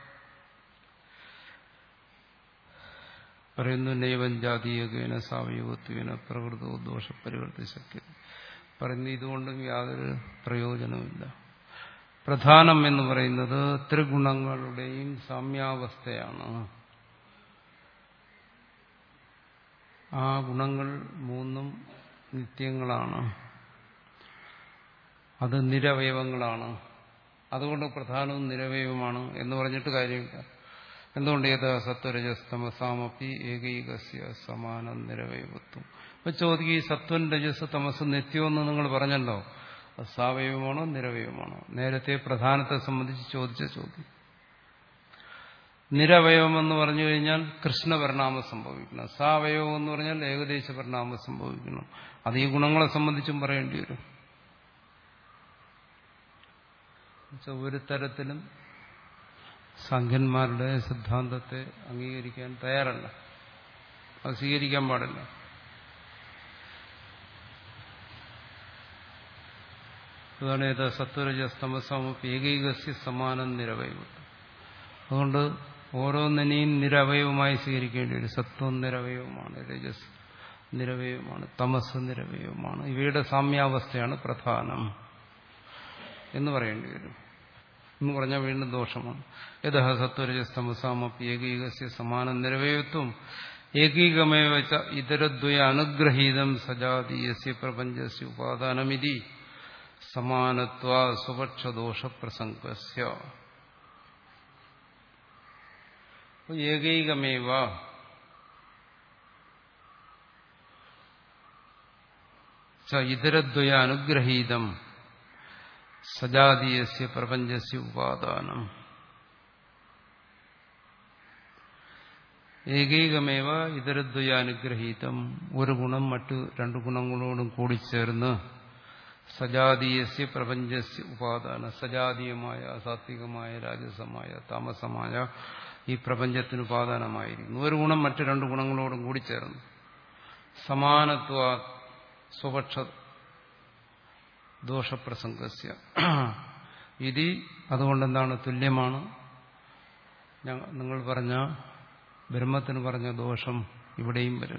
പറയുന്നു നൈവം ജാതീയകേന സാവയവത്വേന പ്രകൃതോ ദോഷ പരിവർത്തി ശക്തി. പറയുന്നു ഇതുകൊണ്ടും യാതൊരു പ്രയോജനമില്ല. പ്രധാനം എന്ന് പറയുന്നത് ത്രിഗുണങ്ങളുടെയും സാമ്യാവസ്ഥയാണ്. ആ ഗുണങ്ങൾ മൂന്നും നിത്യങ്ങളാണ്, അത് നിരവയവങ്ങളാണ്. അതുകൊണ്ട് പ്രധാനവും നിരവയവമാണ് എന്ന് പറഞ്ഞിട്ട് കാര്യമില്ല. എന്തുകൊണ്ട് ഏത് സത്വരജസ്തമസാമപ്പി ഏകൈകസ്യ സമാനം നിരവയവത്വം. അപ്പൊ ചോദിക്കും, ഈ സത്വൻ രജസ് തമസ് നിത്യമെന്ന് നിങ്ങൾ പറഞ്ഞല്ലോ, അത് സാവയവമാണോ നിരവയവമാണോ? നേരത്തെ പ്രധാനത്തെ സംബന്ധിച്ച് ചോദിച്ച ചോദ്യം. നിരവയവമെന്ന് പറഞ്ഞു കഴിഞ്ഞാൽ കൃഷ്ണപരിണാമം സംഭവിക്കണം, സാവയവം എന്ന് പറഞ്ഞാൽ ഏകദേശ പരിണാമം സംഭവിക്കണം. അത് ഈ ഗുണങ്ങളെ സംബന്ധിച്ചും പറയേണ്ടി വരും. ഒരു തരത്തിലും സംഖ്യന്മാരുടെ സിദ്ധാന്തത്തെ അംഗീകരിക്കാൻ തയ്യാറല്ല, അത് സ്വീകരിക്കാൻ പാടില്ല. അതാണ് ഏത് സത്വരജസ്തമസമപ്പി ഏകൈകസ്യ സമാനം നിരവയവത്വം. അതുകൊണ്ട് ഓരോന്നിനെയും നിരവയവമായി സ്വീകരിക്കേണ്ടി വരും. സത്വം നിരവയവമാണ്, രജസ് നിരവയവമാണ്, തമസ് നിരവയവമാണ്. ഇവയുടെ സാമ്യാവസ്ഥയാണ് പ്രധാനം എന്ന് പറയേണ്ടി വരും. എന്ന് പറഞ്ഞാൽ വീണ്ടും ദോഷമാണ്. യഥ സത്വരജസ്തമസാമപ്പി ഏകൈകസ്യ സമാനം നിരവയവത്വം ഏകീകമേവ ച ഇതരദ്വയ അനുഗ്രഹീതം സജാതീയസ്യ പ്രപഞ്ചസ്യ ഉപാദാനമിതി സമാനത്വാ സ്വപക്ഷദോഷപ്രസംഗസ്യ. ഏകൈകമേവ ച ഇതരദ്വയ അനുഗ്രഹീതം സജാതീയസ്യ പ്രപഞ്ചസ്യ ഉപാദാനം. ഏകൈകമേവ ഇതരദ്വയ അനുഗ്രഹീതം, ഒരു ഗുണം മറ്റു രണ്ടു ഗുണങ്ങളോടും കൂടിച്ചേർന്ന് സജാതീയസ്യ പ്രപഞ്ചസ്യ ഉപാദാന, സജാതീയമായ സാത്വികമായ രാജസമായ താമസമായ ഈ പ്രപഞ്ചത്തിന് ഉപാദാനമായിരിക്കുന്നു. ഒരു ഗുണം മറ്റു രണ്ടു ഗുണങ്ങളോടും കൂടിച്ചേർന്ന് സമാനത്വ സ്വപക്ഷ ദോഷപ്രസംഗസ്യ. ഇത് അതുകൊണ്ടെന്താണ് തുല്യമാണ്. നിങ്ങൾ പറഞ്ഞ ബ്രഹ്മത്തിന് പറഞ്ഞ ദോഷം ഇവിടെയും വരും.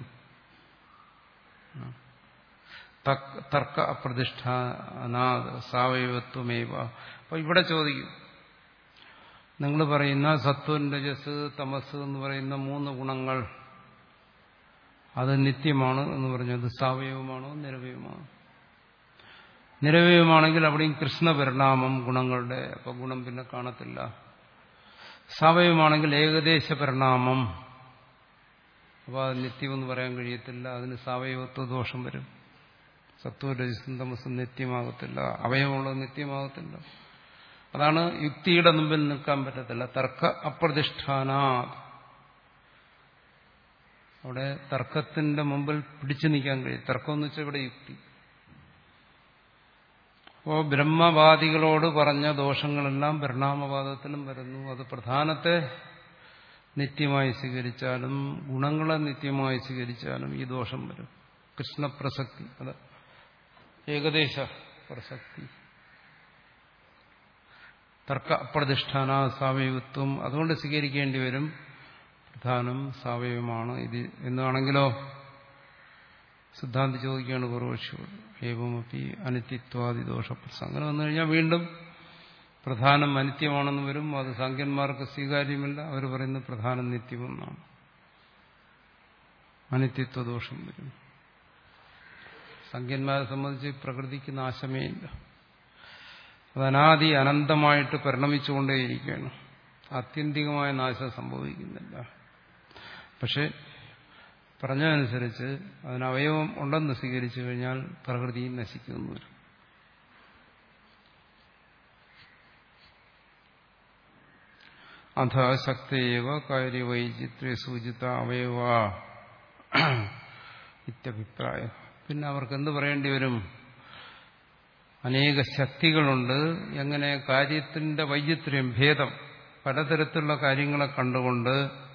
തർക്ക അപ്രതിഷ്ഠാനാ സാവയവത്വമേവ. അപ്പൊ ഇവിടെ ചോദിക്കും, നിങ്ങൾ പറയുന്ന സത്വൻ രജസ് തമസ് എന്ന് പറയുന്ന മൂന്ന് ഗുണങ്ങൾ അത് നിത്യമാണ് എന്ന് പറഞ്ഞത് സാവയവമാണോ നിരവയവമാണോ? നിരവയവമാണെങ്കിൽ അവിടെയും കൃഷ്ണപരിണാമം ഗുണങ്ങളുടെ, അപ്പൊ ഗുണം പിന്നെ കാണത്തില്ല. സാവയവമാണെങ്കിൽ ഏകദേശ പരിണാമം, അപ്പോൾ അത് നിത്യമെന്ന് പറയാൻ കഴിയത്തില്ല, അതിന് സാവയവത്വ ദോഷം വരും. സത്വ രജസും തമസും നിത്യമാകത്തില്ല, അവയവമുള്ളത് നിത്യമാകത്തില്ല. അതാണ് യുക്തിയുടെ മുമ്പിൽ നിൽക്കാൻ പറ്റത്തില്ല. തർക്ക അപ്രതിഷ്ഠാന, അവിടെ തർക്കത്തിന്റെ മുമ്പിൽ പിടിച്ചു നിൽക്കാൻ കഴിയും. തർക്കം എന്ന് വെച്ചാൽ ഇവിടെ യുക്തി. അപ്പോ ബ്രഹ്മവാദികളോട് പറഞ്ഞ ദോഷങ്ങളെല്ലാം പരിണാമവാദത്തിലും വരുന്നു. അത് പ്രധാനത്തെ നിത്യമായി സ്വീകരിച്ചാലും ഗുണങ്ങളെ നിത്യമായി സ്വീകരിച്ചാലും ഈ ദോഷം വരും. കൃഷ്ണപ്രസക്തി, അത് ഏകദേശ പ്രസക്തി. തർക്ക അപ്രതിഷ്ഠാന സാവയവത്വം, അതുകൊണ്ട് സ്വീകരിക്കേണ്ടി വരും. പ്രധാനം സാവയവമാണ് ഇത് എന്നാണെങ്കിലോ സിദ്ധാന്തി ചോദിക്കുകയാണ് പൂർവക്ഷിയോട്, ഏവമപി അനിത്യത്വാദി ദോഷപ്രസംഗം. അങ്ങനെ വന്നു കഴിഞ്ഞാൽ വീണ്ടും പ്രധാനം അനിത്യമാണെന്ന് വരും. അത് സാഖ്യന്മാർക്ക് സ്വീകാര്യമല്ല. അവർ പറയുന്നത് പ്രധാനം നിത്യമെന്നാണ്. അനിത്യത്വ ദോഷം വരും. സാഖ്യന്മാരെ സംബന്ധിച്ച് പ്രകൃതിക്ക് നാശമേ ഇല്ല. അത് അനാദി അനന്തമായിട്ട് പരിണമിച്ചുകൊണ്ടേയിരിക്കുകയാണ്. ആത്യന്തികമായ നാശം സംഭവിക്കുന്നില്ല. പക്ഷെ പറഞ്ഞതനുസരിച്ച് അതിന് അവയവം ഉണ്ടെന്ന് സ്വീകരിച്ചു കഴിഞ്ഞാൽ പ്രകൃതി നശിക്കുന്നു വരും. അഥ ശക്തേവ കാര്യവൈചിത്രേ സൂചിത അവയവ ഇത്യഭിപ്രായം. പിന്നെ അവർക്ക് എന്ത് പറയേണ്ടി വരും? അനേക ശക്തികളുണ്ട്. എങ്ങനെ? കാര്യത്തിന്റെ വൈചിത്ര്യം, ഭേദം, പലതരത്തിലുള്ള കാര്യങ്ങളെ കണ്ടുകൊണ്ട്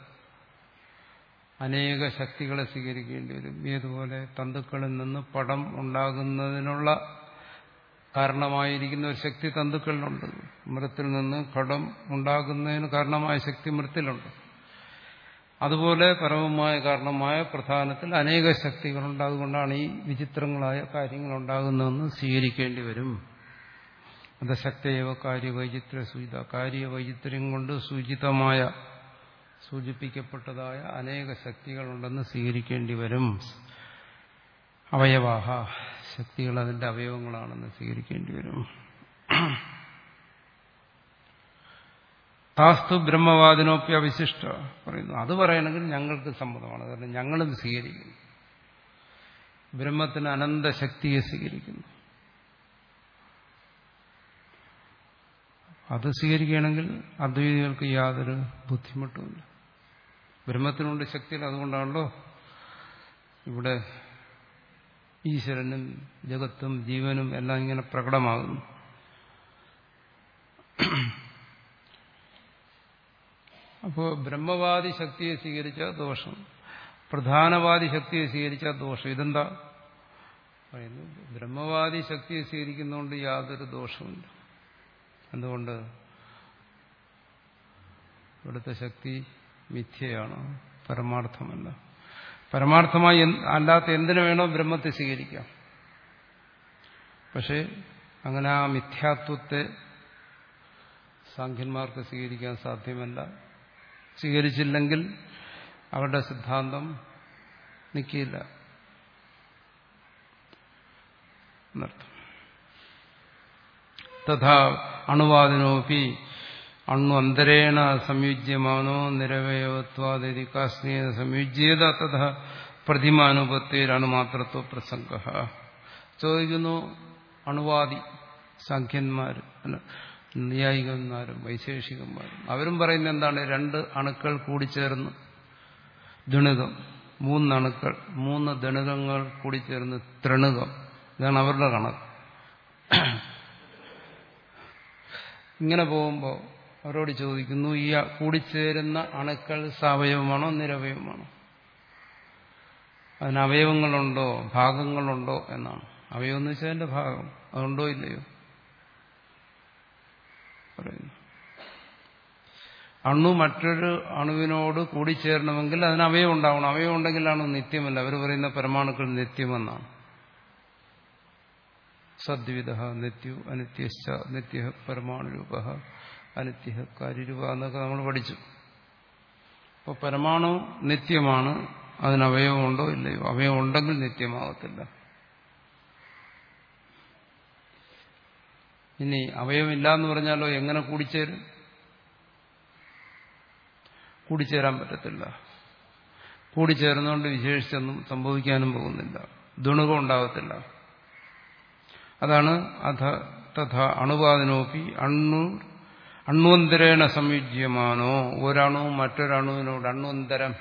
അനേക ശക്തികളെ സ്വീകരിക്കേണ്ടി വരും. ഏതുപോലെ തന്തുക്കളിൽ നിന്ന് പടം ഉണ്ടാകുന്നതിനുള്ള കാരണമായിരിക്കുന്ന ഒരു ശക്തി തന്തുക്കളിലുണ്ട്. മൃത്തിൽ നിന്ന് ഘടം ഉണ്ടാകുന്നതിന് കാരണമായ ശക്തി മൃത്തിലുണ്ട്. അതുപോലെ പരമമായ കാരണമായ പ്രധാനത്തിൽ അനേക ശക്തികളുണ്ട്. അതുകൊണ്ടാണ് ഈ വിചിത്രങ്ങളായ കാര്യങ്ങൾ ഉണ്ടാകുന്നതെന്ന് സ്വീകരിക്കേണ്ടി വരും. അത് ശക്തേവ കാര്യവൈചിത്ര സൂചിത, കാര്യവൈചിത്ര്യം കൊണ്ട് സൂചിതമായ, സൂചിപ്പിക്കപ്പെട്ടതായ അനേക ശക്തികളുണ്ടെന്ന് സ്വീകരിക്കേണ്ടി വരും. അവയവാഹ, ശക്തികൾ അതിന്റെ അവയവങ്ങളാണെന്ന് സ്വീകരിക്കേണ്ടി വരും. താസ്തു ബ്രഹ്മവാദിനോപ്യ വിശിഷ്ട പറയുന്നു. അത് പറയണമെങ്കിൽ ഞങ്ങൾക്ക് സമ്മതമാണ്. കാരണം ഞങ്ങളും സ്വീകരിക്കുന്നു. ബ്രഹ്മത്തിന് അനന്തശക്തിയെ സ്വീകരിക്കുന്നു. അത് സ്വീകരിക്കുകയാണെങ്കിൽ അദ്വൈതികൾക്ക് യാതൊരു ബുദ്ധിമുട്ടുമില്ല. ബ്രഹ്മത്തിനുണ്ട് ശക്തികൾ. അതുകൊണ്ടാണല്ലോ ഇവിടെ ഈശ്വരനും ജഗത്തും ജീവനും എല്ലാം ഇങ്ങനെ പ്രകടമാകുന്നു. അപ്പോൾ ബ്രഹ്മവാദി ശക്തിയെ സ്വീകരിച്ച ദോഷം, പ്രധാനവാദി ശക്തിയെ സ്വീകരിച്ച ദോഷം. ഇതെന്താ പറയുന്നു? ബ്രഹ്മവാദി ശക്തിയെ സ്വീകരിക്കുന്നതുകൊണ്ട് യാതൊരു ദോഷമില്ല. എന്തുകൊണ്ട്? ഇവിടുത്തെ ശക്തി മിഥ്യയാണ്, പരമാർത്ഥമല്ല. പരമാർത്ഥമായി അല്ലാത്ത എന്തിനു വേണോ ബ്രഹ്മത്തെ സ്വീകരിക്കാം. പക്ഷെ അങ്ങനെ ആ മിഥ്യാത്വത്തെ സാഖ്യന്മാർക്ക് സ്വീകരിക്കാൻ സാധ്യമല്ല. സ്വീകരിച്ചില്ലെങ്കിൽ അവരുടെ സിദ്ധാന്തം നിൽക്കില്ല എന്നർത്ഥം. തഥാ അണുവാദിനോപി അണു അന്തരേണ സംയുജ്യമാനോ നിരവയവത്വാദി കാസ്നേന സംയുജ്യേത തഥാ പ്രതിമാനുപത്തേരണുമാത്രത്വ പ്രസംഗ. ചോദിക്കുന്നു, അണുവാദി സാഖ്യന്മാർ, നൈയായികന്മാരും വൈശേഷികന്മാരും അവരും പറയുന്നത് എന്താണ്? രണ്ട് അണുക്കൾ കൂടിച്ചേർന്ന് ദണുകം, മൂന്നണുക്കൾ, മൂന്ന് ദണുകങ്ങൾ കൂടിച്ചേർന്ന് ത്രണുകം. ഇതാണ് അവരുടെ കണക്ക്. ഇങ്ങനെ പോകുമ്പോൾ അവരോട് ചോദിക്കുന്നു, ഈ കൂടിച്ചേരുന്ന അണുക്കൾ സാവയവമാണോ നിരവയവമാണോ? അതിന് അവയവങ്ങളുണ്ടോ, ഭാഗങ്ങളുണ്ടോ എന്നാണ്. അവയവം എന്ന് വെച്ചാൽ അതിന്റെ ഭാഗം, അതുണ്ടോ ഇല്ലയോ പറയുന്നു. അണു മറ്റൊരു അണുവിനോട് കൂടിച്ചേരണമെങ്കിൽ അതിന് അവയവം ഉണ്ടാവണം. അവയവം ഉണ്ടെങ്കിലാണ് നിത്യമല്ല. അവർ പറയുന്ന പരമാണുക്കൾ നിത്യമെന്നാണ്. സദ്വിധ നിത്യു അനിത്യശ്ച നിത്യ പരമാണുരൂപ അനിത്യ കാര്യരൂപ എന്നൊക്കെ നമ്മൾ പഠിച്ചു. അപ്പോൾ പരമാണു നിത്യമാണ്. അതിന് അവയവമുണ്ടോ ഇല്ലയോ? അവയവം ഉണ്ടെങ്കിൽ നിത്യമാകത്തില്ല. ഇനി അവയവമില്ല എന്ന് പറഞ്ഞാലോ എങ്ങനെ കൂടിച്ചേരും? കൂടിച്ചേരാൻ പറ്റത്തില്ല. കൂടിച്ചേർന്നുകൊണ്ട് വിശേഷിച്ചൊന്നും സംഭവിക്കാനും പോകുന്നില്ല. ദുണുകം ഉണ്ടാകത്തില്ല. അതാണ് അധ തഥ അണുവാദിനോപ്പി അണ്ണു അണ്വന്തരേണ സംയുജ്യമാനോ ഒരണുവും മറ്റൊരണുവിനോട് അണ്വന്തരം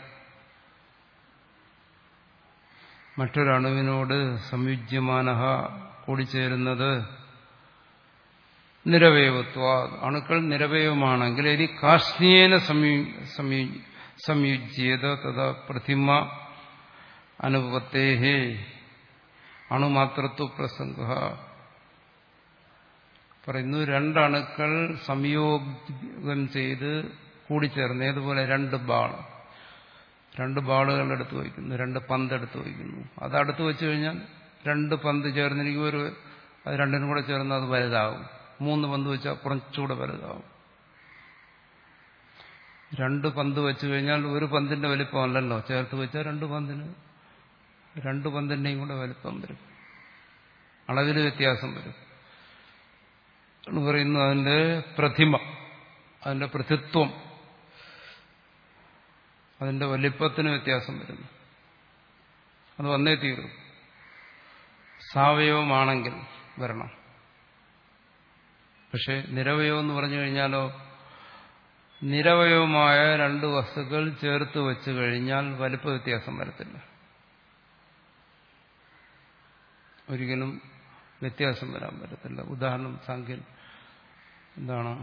മറ്റൊരണുവിനോട് സംയുജ്യമാന കൂടിച്ചേരുന്നത് നിരവയവത്വ അണുക്കൾ നിരവയവമാണെങ്കിൽ ഇനി കാഷ്ണീയേന സംയുജ്യേത തഥാ പ്രതിമ അനുപത്തേഹേ അണുമാത്രത്വ പ്രസംഗ പറയുന്നു. രണ്ടണുക്കൾ സംയോഗം ചെയ്ത് കൂടിച്ചേർന്ന് ഏതുപോലെ രണ്ട് ബാൾ രണ്ട് ബാളുകൾ എടുത്തു വയ്ക്കുന്നു, രണ്ട് പന്ത് എടുത്തു വയ്ക്കുന്നു. അത് അടുത്ത് വെച്ച് കഴിഞ്ഞാൽ രണ്ട് പന്ത് ചേർന്നിരിക്കും, ഒരു അത് രണ്ടിനും കൂടെ ചേർന്ന് അത് വലുതാവും. മൂന്ന് പന്ത് വെച്ചാൽ കുറച്ചുകൂടെ വലുതാവും. രണ്ട് പന്ത് വെച്ച് കഴിഞ്ഞാൽ ഒരു പന്തിന്റെ വലിപ്പമല്ലല്ലോ, ചേർത്ത് വെച്ചാൽ രണ്ട് പന്തിന് രണ്ട് പന്തിന്റെയും കൂടെ വലിപ്പം വരും, അളവിൽ വ്യത്യാസം വരും എന്ന് പറയുന്നു. അതിന്റെ പ്രതിമ, അതിന്റെ പ്രതിത്വം, അതിന്റെ വലിപ്പത്തിന് വ്യത്യാസം വരുന്നു. അത് വന്നേ തീരും. സാവയവമാണെങ്കിൽ വരണം. പക്ഷെ നിരവയവം എന്ന് പറഞ്ഞു കഴിഞ്ഞാലോ, നിരവയവമായ രണ്ട് വസ്തുക്കൾ ചേർത്ത് വെച്ച് കഴിഞ്ഞാൽ വലിപ്പ വ്യത്യാസം വരത്തില്ല, ഒരിക്കലും വ്യത്യാസം വരാൻ പറ്റത്തില്ല. ഉദാഹരണം സാങ്കേൽ എന്താണ്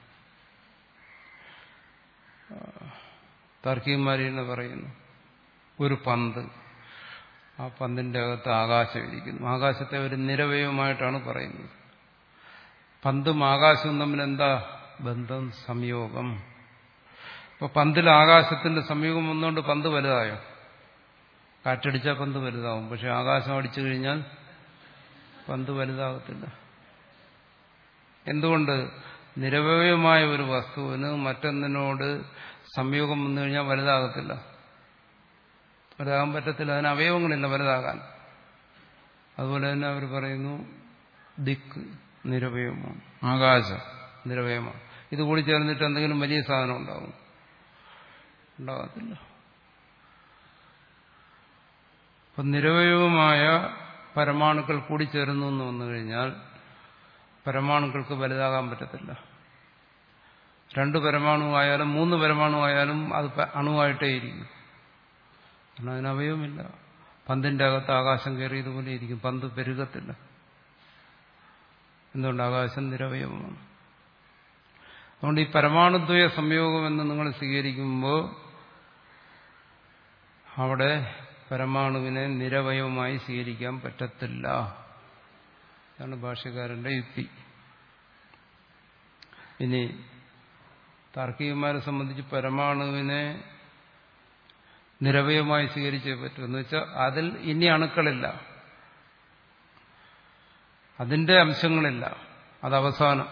താർക്കികന്മാരെന്ന് പറയുന്നു, ഒരു പന്ത്, ആ പന്തിന്റെ അകത്ത് ആകാശം ഇരിക്കുന്നു. ആകാശത്തെ ഒരു നിരവയവമായിട്ടാണ് പറയുന്നത്. പന്തും ആകാശവും തമ്മിൽ എന്താ ബന്ധം? സംയോഗം. അപ്പൊ പന്തിൽ ആകാശത്തിന്റെ സംയോഗം വന്നുകൊണ്ട് പന്ത് വലുതായോ? കാറ്റടിച്ചാൽ പന്ത് വലുതാവും, പക്ഷെ ആകാശം അടിച്ചു കഴിഞ്ഞാൽ പന്ത് വലുതാകത്തില്ല. എന്തുകൊണ്ട്? നിരവയവമായ ഒരു വസ്തുവിന് മറ്റൊന്നിനോട് സംയോഗം വന്നു കഴിഞ്ഞാൽ വലുതാകത്തില്ല, വലുതാകാൻ പറ്റത്തില്ല. അതിന് അവയവങ്ങളില്ല വലുതാകാൻ. അതുപോലെ തന്നെ അവർ പറയുന്നു ദിക്ക് നിരവയവമാണ്, ആകാശം നിരവയവമാണ്. ഇത് കൂടി ചേർന്നിട്ട് എന്തെങ്കിലും വലിയ സാധനം ഉണ്ടാവും? ഉണ്ടാകത്തില്ല. അപ്പം നിരവയവമായ പരമാണുക്കൾ കൂടി ചേർന്നു എന്ന് വന്നു കഴിഞ്ഞാൽ പരമാണുക്കൾക്ക് വലുതാകാൻ പറ്റത്തില്ല. രണ്ട് പരമാണുവായാലും മൂന്ന് പരമാണുവായാലും അത് അണുവായിട്ടേ ഇരിക്കും, കാരണം അതിന് അവയവമില്ല. പന്തിന്റെ അകത്ത് ആകാശം കയറിയതുപോലെ ഇരിക്കും, പന്ത് പെരുകത്തില്ല. എന്തുകൊണ്ട്? ആകാശം നിരവയവമാണ്. അതുകൊണ്ട് ഈ പരമാണുദ്വയ സംയോഗം എന്ന് നിങ്ങൾ സ്വീകരിക്കുമ്പോൾ അവിടെ പരമാണുവിനെ നിരവയവമായി സ്വീകരിക്കാൻ പറ്റത്തില്ല. ഇതാണ് ഭാഷ്യക്കാരന്റെ യുക്തി. ഇനി താർക്കികന്മാരെ സംബന്ധിച്ച് പരമാണുവിനെ നിരവയവമായി സ്വീകരിച്ചേ പറ്റൂ. എന്ന് വെച്ചാൽ അതിൽ ഇനി അണുക്കളില്ല, അതിന്റെ അംശങ്ങളില്ല, അത് അവസാനം.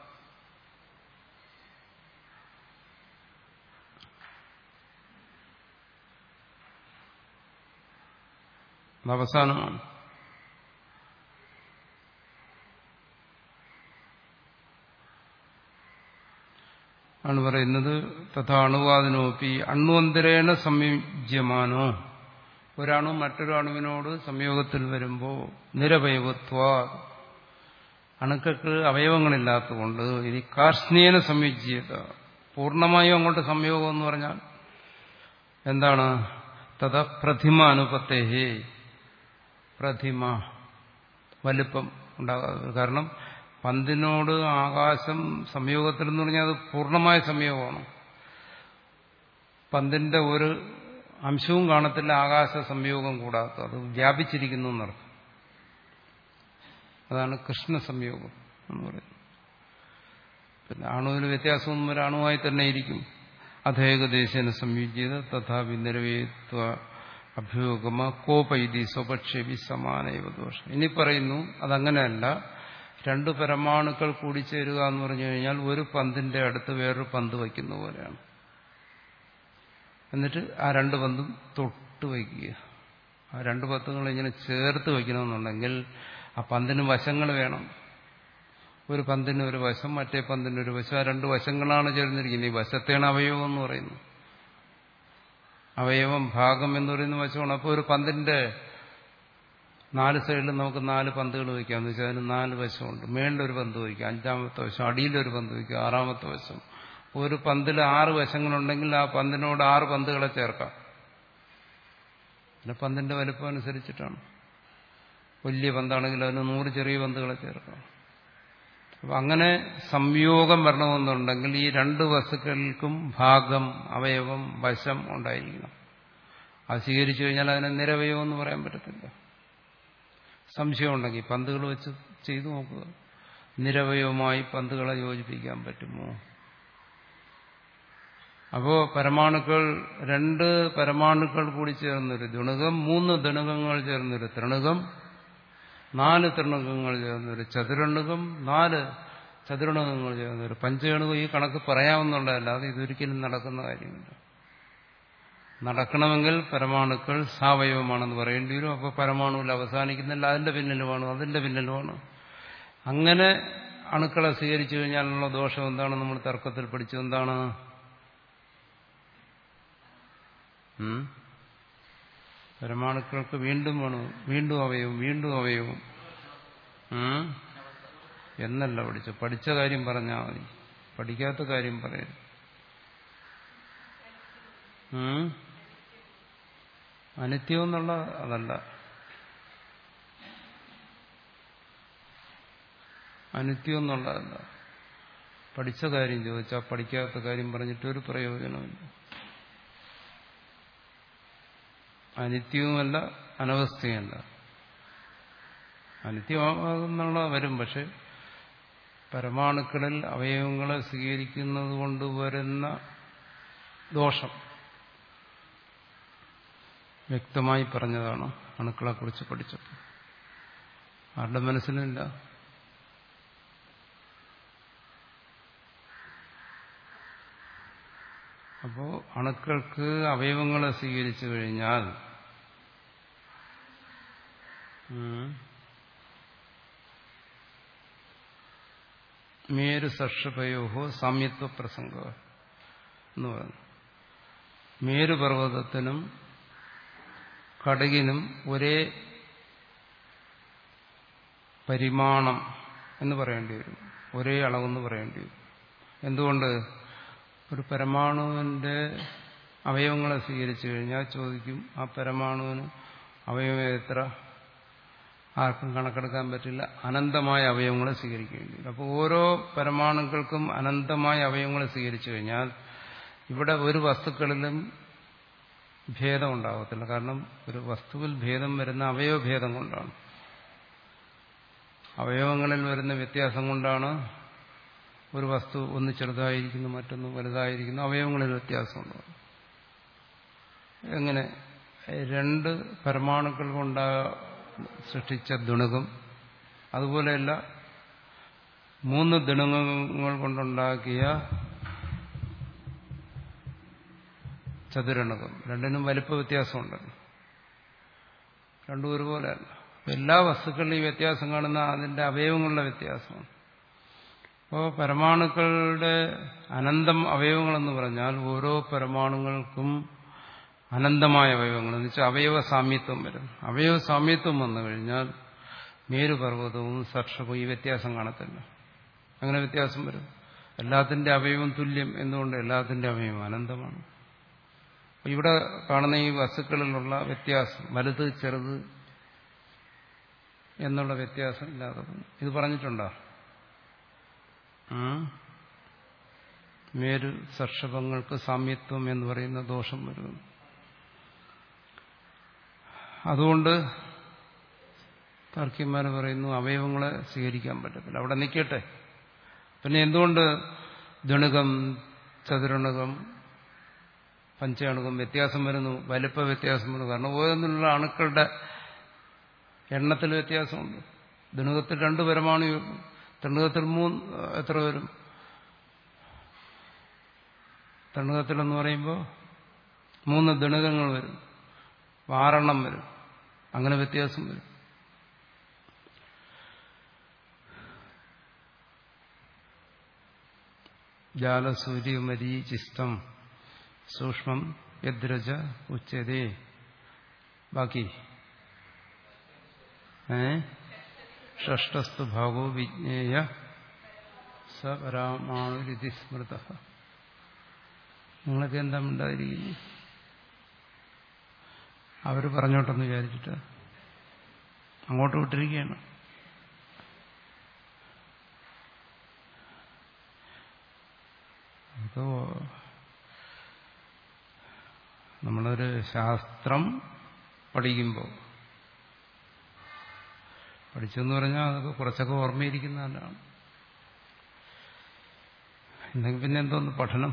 അത് അവസാനമാണ്. ആണ് പറയുന്നത് തഥാ അണുവാദിനോപ്പി അണ്വന്തരേണ സംയുജ്യമാനോ, ഒരണു മറ്റൊരു അണുവിനോട് സംയോഗത്തിൽ വരുമ്പോൾ നിരവയവത്വ, അണുക്കൾക്ക് അവയവങ്ങളില്ലാത്തതുകൊണ്ട് ഇനി കാർഷ്ണീയന സംയുജ്യത, പൂർണ്ണമായും അങ്ങോട്ട് സംയോഗം എന്ന് പറഞ്ഞാൽ എന്താണ്? തഥാ പ്രതിമ അനുപത്തേഹേ, പ്രതിമ വലിപ്പം ഉണ്ടാകാതെ. കാരണം പന്തിനോട് ആകാശം സംയോഗത്തിൽ എന്ന് പറഞ്ഞാൽ അത് പൂർണ്ണമായ സംയോഗമാണ്. പന്തിന്റെ ഒരു അംശവും കാണത്തില്ല ആകാശ സംയോഗം കൂടാത്ത, അത് വ്യാപിച്ചിരിക്കുന്നു എന്നർത്ഥം. അതാണ് കൃഷ്ണ സംയോഗം എന്ന് പറയുന്നത്. പിന്നെ അണുവിന് വ്യത്യാസമൊന്നും ഒരു അണുവായി തന്നെ ഇരിക്കും. അധേകദേശേന സംയുജ്യത തഥാപി നിരവേത്വ അഭ്യൂഗമ കോപൈതി സ്വപക്ഷേപി സമാനൈവ ദോഷം. ഇനി പറയുന്നു അതങ്ങനെയല്ല, രണ്ട് പരമാണുക്കൾ കൂടിച്ചേരുക എന്ന് പറഞ്ഞു കഴിഞ്ഞാൽ ഒരു പന്തിന്റെ അടുത്ത് വേറൊരു പന്ത് വയ്ക്കുന്ന പോലെയാണ്. എന്നിട്ട് ആ രണ്ട് പന്തും തൊട്ട് വയ്ക്കുക. ആ രണ്ട് പന്തുകൾ ഇങ്ങനെ ചേർത്ത് വയ്ക്കണമെന്നുണ്ടെങ്കിൽ ആ പന്തിന് വശങ്ങൾ വേണം. ഒരു പന്തിന് ഒരു വശം, മറ്റേ പന്തിന് ഒരു വശം. ആ രണ്ട് വശങ്ങളാണ് ചേർന്നിരിക്കുന്നത്. ഈ വശത്തെയാണ് അവയവം എന്ന് പറയുന്നത്. അവയവം ഭാഗം എന്ന് പറയുന്ന വശമാണ്. അപ്പോൾ ഒരു പന്തിന്റെ നാല് സൈഡിലും നമുക്ക് നാല് പന്തുകൾ വയ്ക്കാം എന്ന് വെച്ചാൽ അതിന് നാല് വശമുണ്ട്. മേളിലൊരു പന്ത് വയ്ക്കാം, അഞ്ചാമത്തെ വശം, അടിയിലൊരു പന്ത് വയ്ക്കാം, ആറാമത്തെ വശം. ഒരു പന്തിൽ ആറ് വശങ്ങളുണ്ടെങ്കിൽ ആ പന്തിനോട് ആറ് പന്തുകളെ ചേർക്കാം. പിന്നെ പന്തിന്റെ വലുപ്പം അനുസരിച്ചിട്ടാണ്. വലിയ പന്താണെങ്കിൽ അതിന് നൂറ് ചെറിയ പന്തുകളെ ചേർക്കാം. അപ്പൊ അങ്ങനെ സംയോഗം വരണമെന്നുണ്ടെങ്കിൽ ഈ രണ്ട് വസ്തുക്കൾക്കും ഭാഗം, അവയവം, വശം ഉണ്ടായിരിക്കണം. അത് സ്വീകരിച്ചു കഴിഞ്ഞാൽ അതിനെ നിരവയവം എന്ന് പറയാൻ പറ്റത്തില്ല. സംശയം ഉണ്ടെങ്കിൽ പന്തുകൾ വെച്ച് ചെയ്തു നോക്കുക. നിരവയവമായി പന്തുകളെ യോജിപ്പിക്കാൻ പറ്റുമോ? അപ്പോ പരമാണുക്കൾ, രണ്ട് പരമാണുക്കൾ കൂടി ചേർന്നൊരു ദ്വിണുകം, മൂന്ന് ദ്വിണുകങ്ങൾ ചേർന്നൊരു ത്രിണുകം, നാല് ത്രിണുകങ്ങൾ ചേർന്നൊരു ചതുരണുകം, നാല് ചതുരണുകങ്ങൾ ചേർന്നൊരു പഞ്ചഗണുകം. ഈ കണക്ക് പറയാവുന്നുള്ളതല്ല, അത് ഇതൊരിക്കലും നടക്കുന്ന കാര്യമില്ല. നടക്കണമെങ്കിൽ പരമാണുക്കൾ സാവയവമാണെന്ന് പറയേണ്ടി വരും. അപ്പോൾ പരമാണുവിൽ അവസാനിക്കുന്നില്ല, അതിന്റെ പിന്നിലുമാണ്, അതിന്റെ പിന്നിലുമാണ്. അങ്ങനെ അണുക്കളെ സ്വീകരിച്ചു കഴിഞ്ഞാലുള്ള ദോഷം എന്താണ്? നമ്മൾ തർക്കത്തിൽ പഠിച്ചു. എന്താണ്? പരമാണുക്കൾക്ക് വീണ്ടും വേണം, വീണ്ടും അവയവും, വീണ്ടും അവയവും എന്നല്ല പഠിച്ചു. പഠിച്ച കാര്യം പറഞ്ഞാൽ മതി, പഠിക്കാത്ത കാര്യം പറയരുത്. അനിത്യം എന്നുള്ള അതല്ല, അനിത്യം എന്നുള്ളതല്ല. പഠിച്ച കാര്യം ചോദിച്ചാൽ പഠിക്കാത്ത കാര്യം പറഞ്ഞിട്ടൊരു പ്രയോജനമില്ല. അനിത്യവുമല്ല അനവസ്ഥയുമല്ല. അനിത്യമാകുന്നുള്ള വരും, പക്ഷെ പരമാണുക്കളിൽ അവയവങ്ങളെ സ്വീകരിക്കുന്നത് കൊണ്ട് വരുന്ന ദോഷം വ്യക്തമായി പറഞ്ഞതാണ് അണുക്കളെ കുറിച്ച് പഠിച്ചപ്പോൾ. ആരുടെ മനസ്സിലില്ല. അപ്പോ അണുക്കൾക്ക് അവയവങ്ങളെ സ്വീകരിച്ചു കഴിഞ്ഞാൽ മേരു സർഷഭയോഹോ സാമ്യത്വ പ്രസംഗ എന്ന് പറഞ്ഞു. മേരുപർവ്വതത്തിനും കടുകിനും ഒരേ പരിമാണം എന്ന് പറയേണ്ടി വരും, ഒരേ അളവെന്ന് പറയേണ്ടി വരും. എന്തുകൊണ്ട്? ഒരു പരമാണുവിന്റെ അവയവങ്ങളെ സ്വീകരിച്ചു കഴിഞ്ഞാൽ ചോദിക്കും, ആ പരമാണുവിന് അവയവം എത്ര? ആർക്കും കണക്കെടുക്കാൻ പറ്റില്ല. അനന്തമായ അവയവങ്ങളെ സ്വീകരിക്കേണ്ടി വരും. അപ്പോൾ ഓരോ പരമാണുക്കൾക്കും അനന്തമായ അവയവങ്ങളെ സ്വീകരിച്ചു കഴിഞ്ഞാൽ ഇവിടെ ഒരു വസ്തുക്കളിലും ഭേദം ഉണ്ടാകത്തില്ല. കാരണം ഒരു വസ്തുവിൽ ഭേദം വരുന്ന അവയവഭേദം കൊണ്ടാണ്, അവയവങ്ങളിൽ വരുന്ന വ്യത്യാസം കൊണ്ടാണ് ഒരു വസ്തു ഒന്ന് ചെറുതായിരിക്കുന്നു, മറ്റൊന്ന് വലുതായിരിക്കുന്നു. അവയവങ്ങളിൽ വ്യത്യാസമുണ്ട്. എങ്ങനെ? രണ്ട് പരമാണുക്കൾ കൊണ്ടാ സൃഷ്ടിച്ച ദ്വിണുകം, അതുപോലെയല്ല മൂന്ന് ദ്വിണുകങ്ങൾ കൊണ്ടുണ്ടാക്കിയ ചതുരണകം. രണ്ടിനും വലിപ്പ വ്യത്യാസമുണ്ടല്ലോ, രണ്ടും ഒരുപോലെയല്ല. എല്ലാ വസ്തുക്കളിലും ഈ വ്യത്യാസം കാണുന്ന അതിന്റെ അവയവങ്ങളുടെ വ്യത്യാസമാണ്. അപ്പോൾ പരമാണുക്കളുടെ അനന്തം അവയവങ്ങളെന്ന് പറഞ്ഞാൽ ഓരോ പരമാണുങ്ങൾക്കും അനന്തമായ അവയവങ്ങൾ എന്ന് വെച്ചാൽ അവയവ സാമ്യത്വം വരും. അവയവ സാമ്യത്വം വന്നു കഴിഞ്ഞാൽ മേരുപർവ്വതവും സർഷവും ഈ വ്യത്യാസം കാണത്തില്ല. അങ്ങനെ വ്യത്യാസം വരും. എല്ലാത്തിന്റെ അവയവം തുല്യം. എന്തുകൊണ്ട്? എല്ലാത്തിന്റെ അവയവം അനന്തമാണ്. ഇവിടെ കാണുന്ന ഈ വസ്തുക്കളിലുള്ള വ്യത്യാസം, വലുത് ചെറുത് എന്നുള്ള വ്യത്യാസം ഇല്ലാതെ ഇത് പറഞ്ഞിട്ടുണ്ടോ? മേരു സർഷഭങ്ങൾക്ക് സാമ്യത്വം എന്ന് പറയുന്ന ദോഷം വരുന്നു. അതുകൊണ്ട് താർക്കികന്മാർ പറയുന്നു അവയവങ്ങളെ സ്വീകരിക്കാൻ പറ്റത്തില്ല. അവിടെ നിൽക്കട്ടെ. പിന്നെ എന്തുകൊണ്ട് ദ്വിണുകം, ചതുരണുകം, പഞ്ചാണുകം വ്യത്യാസം വരുന്നു? വലിപ്പ വ്യത്യാസം വരുന്നു. കാരണം ഓരോന്നിലുള്ള അണുക്കളുടെ എണ്ണത്തിൽ വ്യത്യാസമുണ്ട്. ദ്വിണുകത്തിൽ രണ്ട് പരമാണു, ത്രിണുകത്തിൽ മൂന്ന് എത്ര വരും? ത്രിണുകത്തിലെന്ന് പറയുമ്പോൾ മൂന്ന് ദ്വിണുകങ്ങൾ വരും, ആറെണ്ണം വരും. അങ്ങനെ വ്യത്യാസം വരും. ജാലസൂര്യമരീചിഷ്ടം സൂക്ഷ്മം യദ്രജ ഉച്ചതേ. ബാക്കി ഏ ഷഷ്ടസ്തു ഭാഗോ വിജ്ഞേയ സ പരാമാണുരിതി സ്മൃത. നിങ്ങളൊക്കെ എന്താ ഉണ്ടായിരിക്കുന്നു? അവര് പറഞ്ഞോട്ടെന്ന് വിചാരിച്ചിട്ട് അങ്ങോട്ട് വിട്ടിരിക്കുകയാണ്. അതോ നമ്മളൊരു ശാസ്ത്രം പഠിക്കുമ്പോൾ, പഠിച്ചെന്ന് പറഞ്ഞാൽ അതൊക്കെ കുറച്ചൊക്കെ ഓർമ്മയിരിക്കുന്നതല്ലാണ്. എന്തെങ്കിലും പിന്നെ എന്തോന്ന് പഠനം.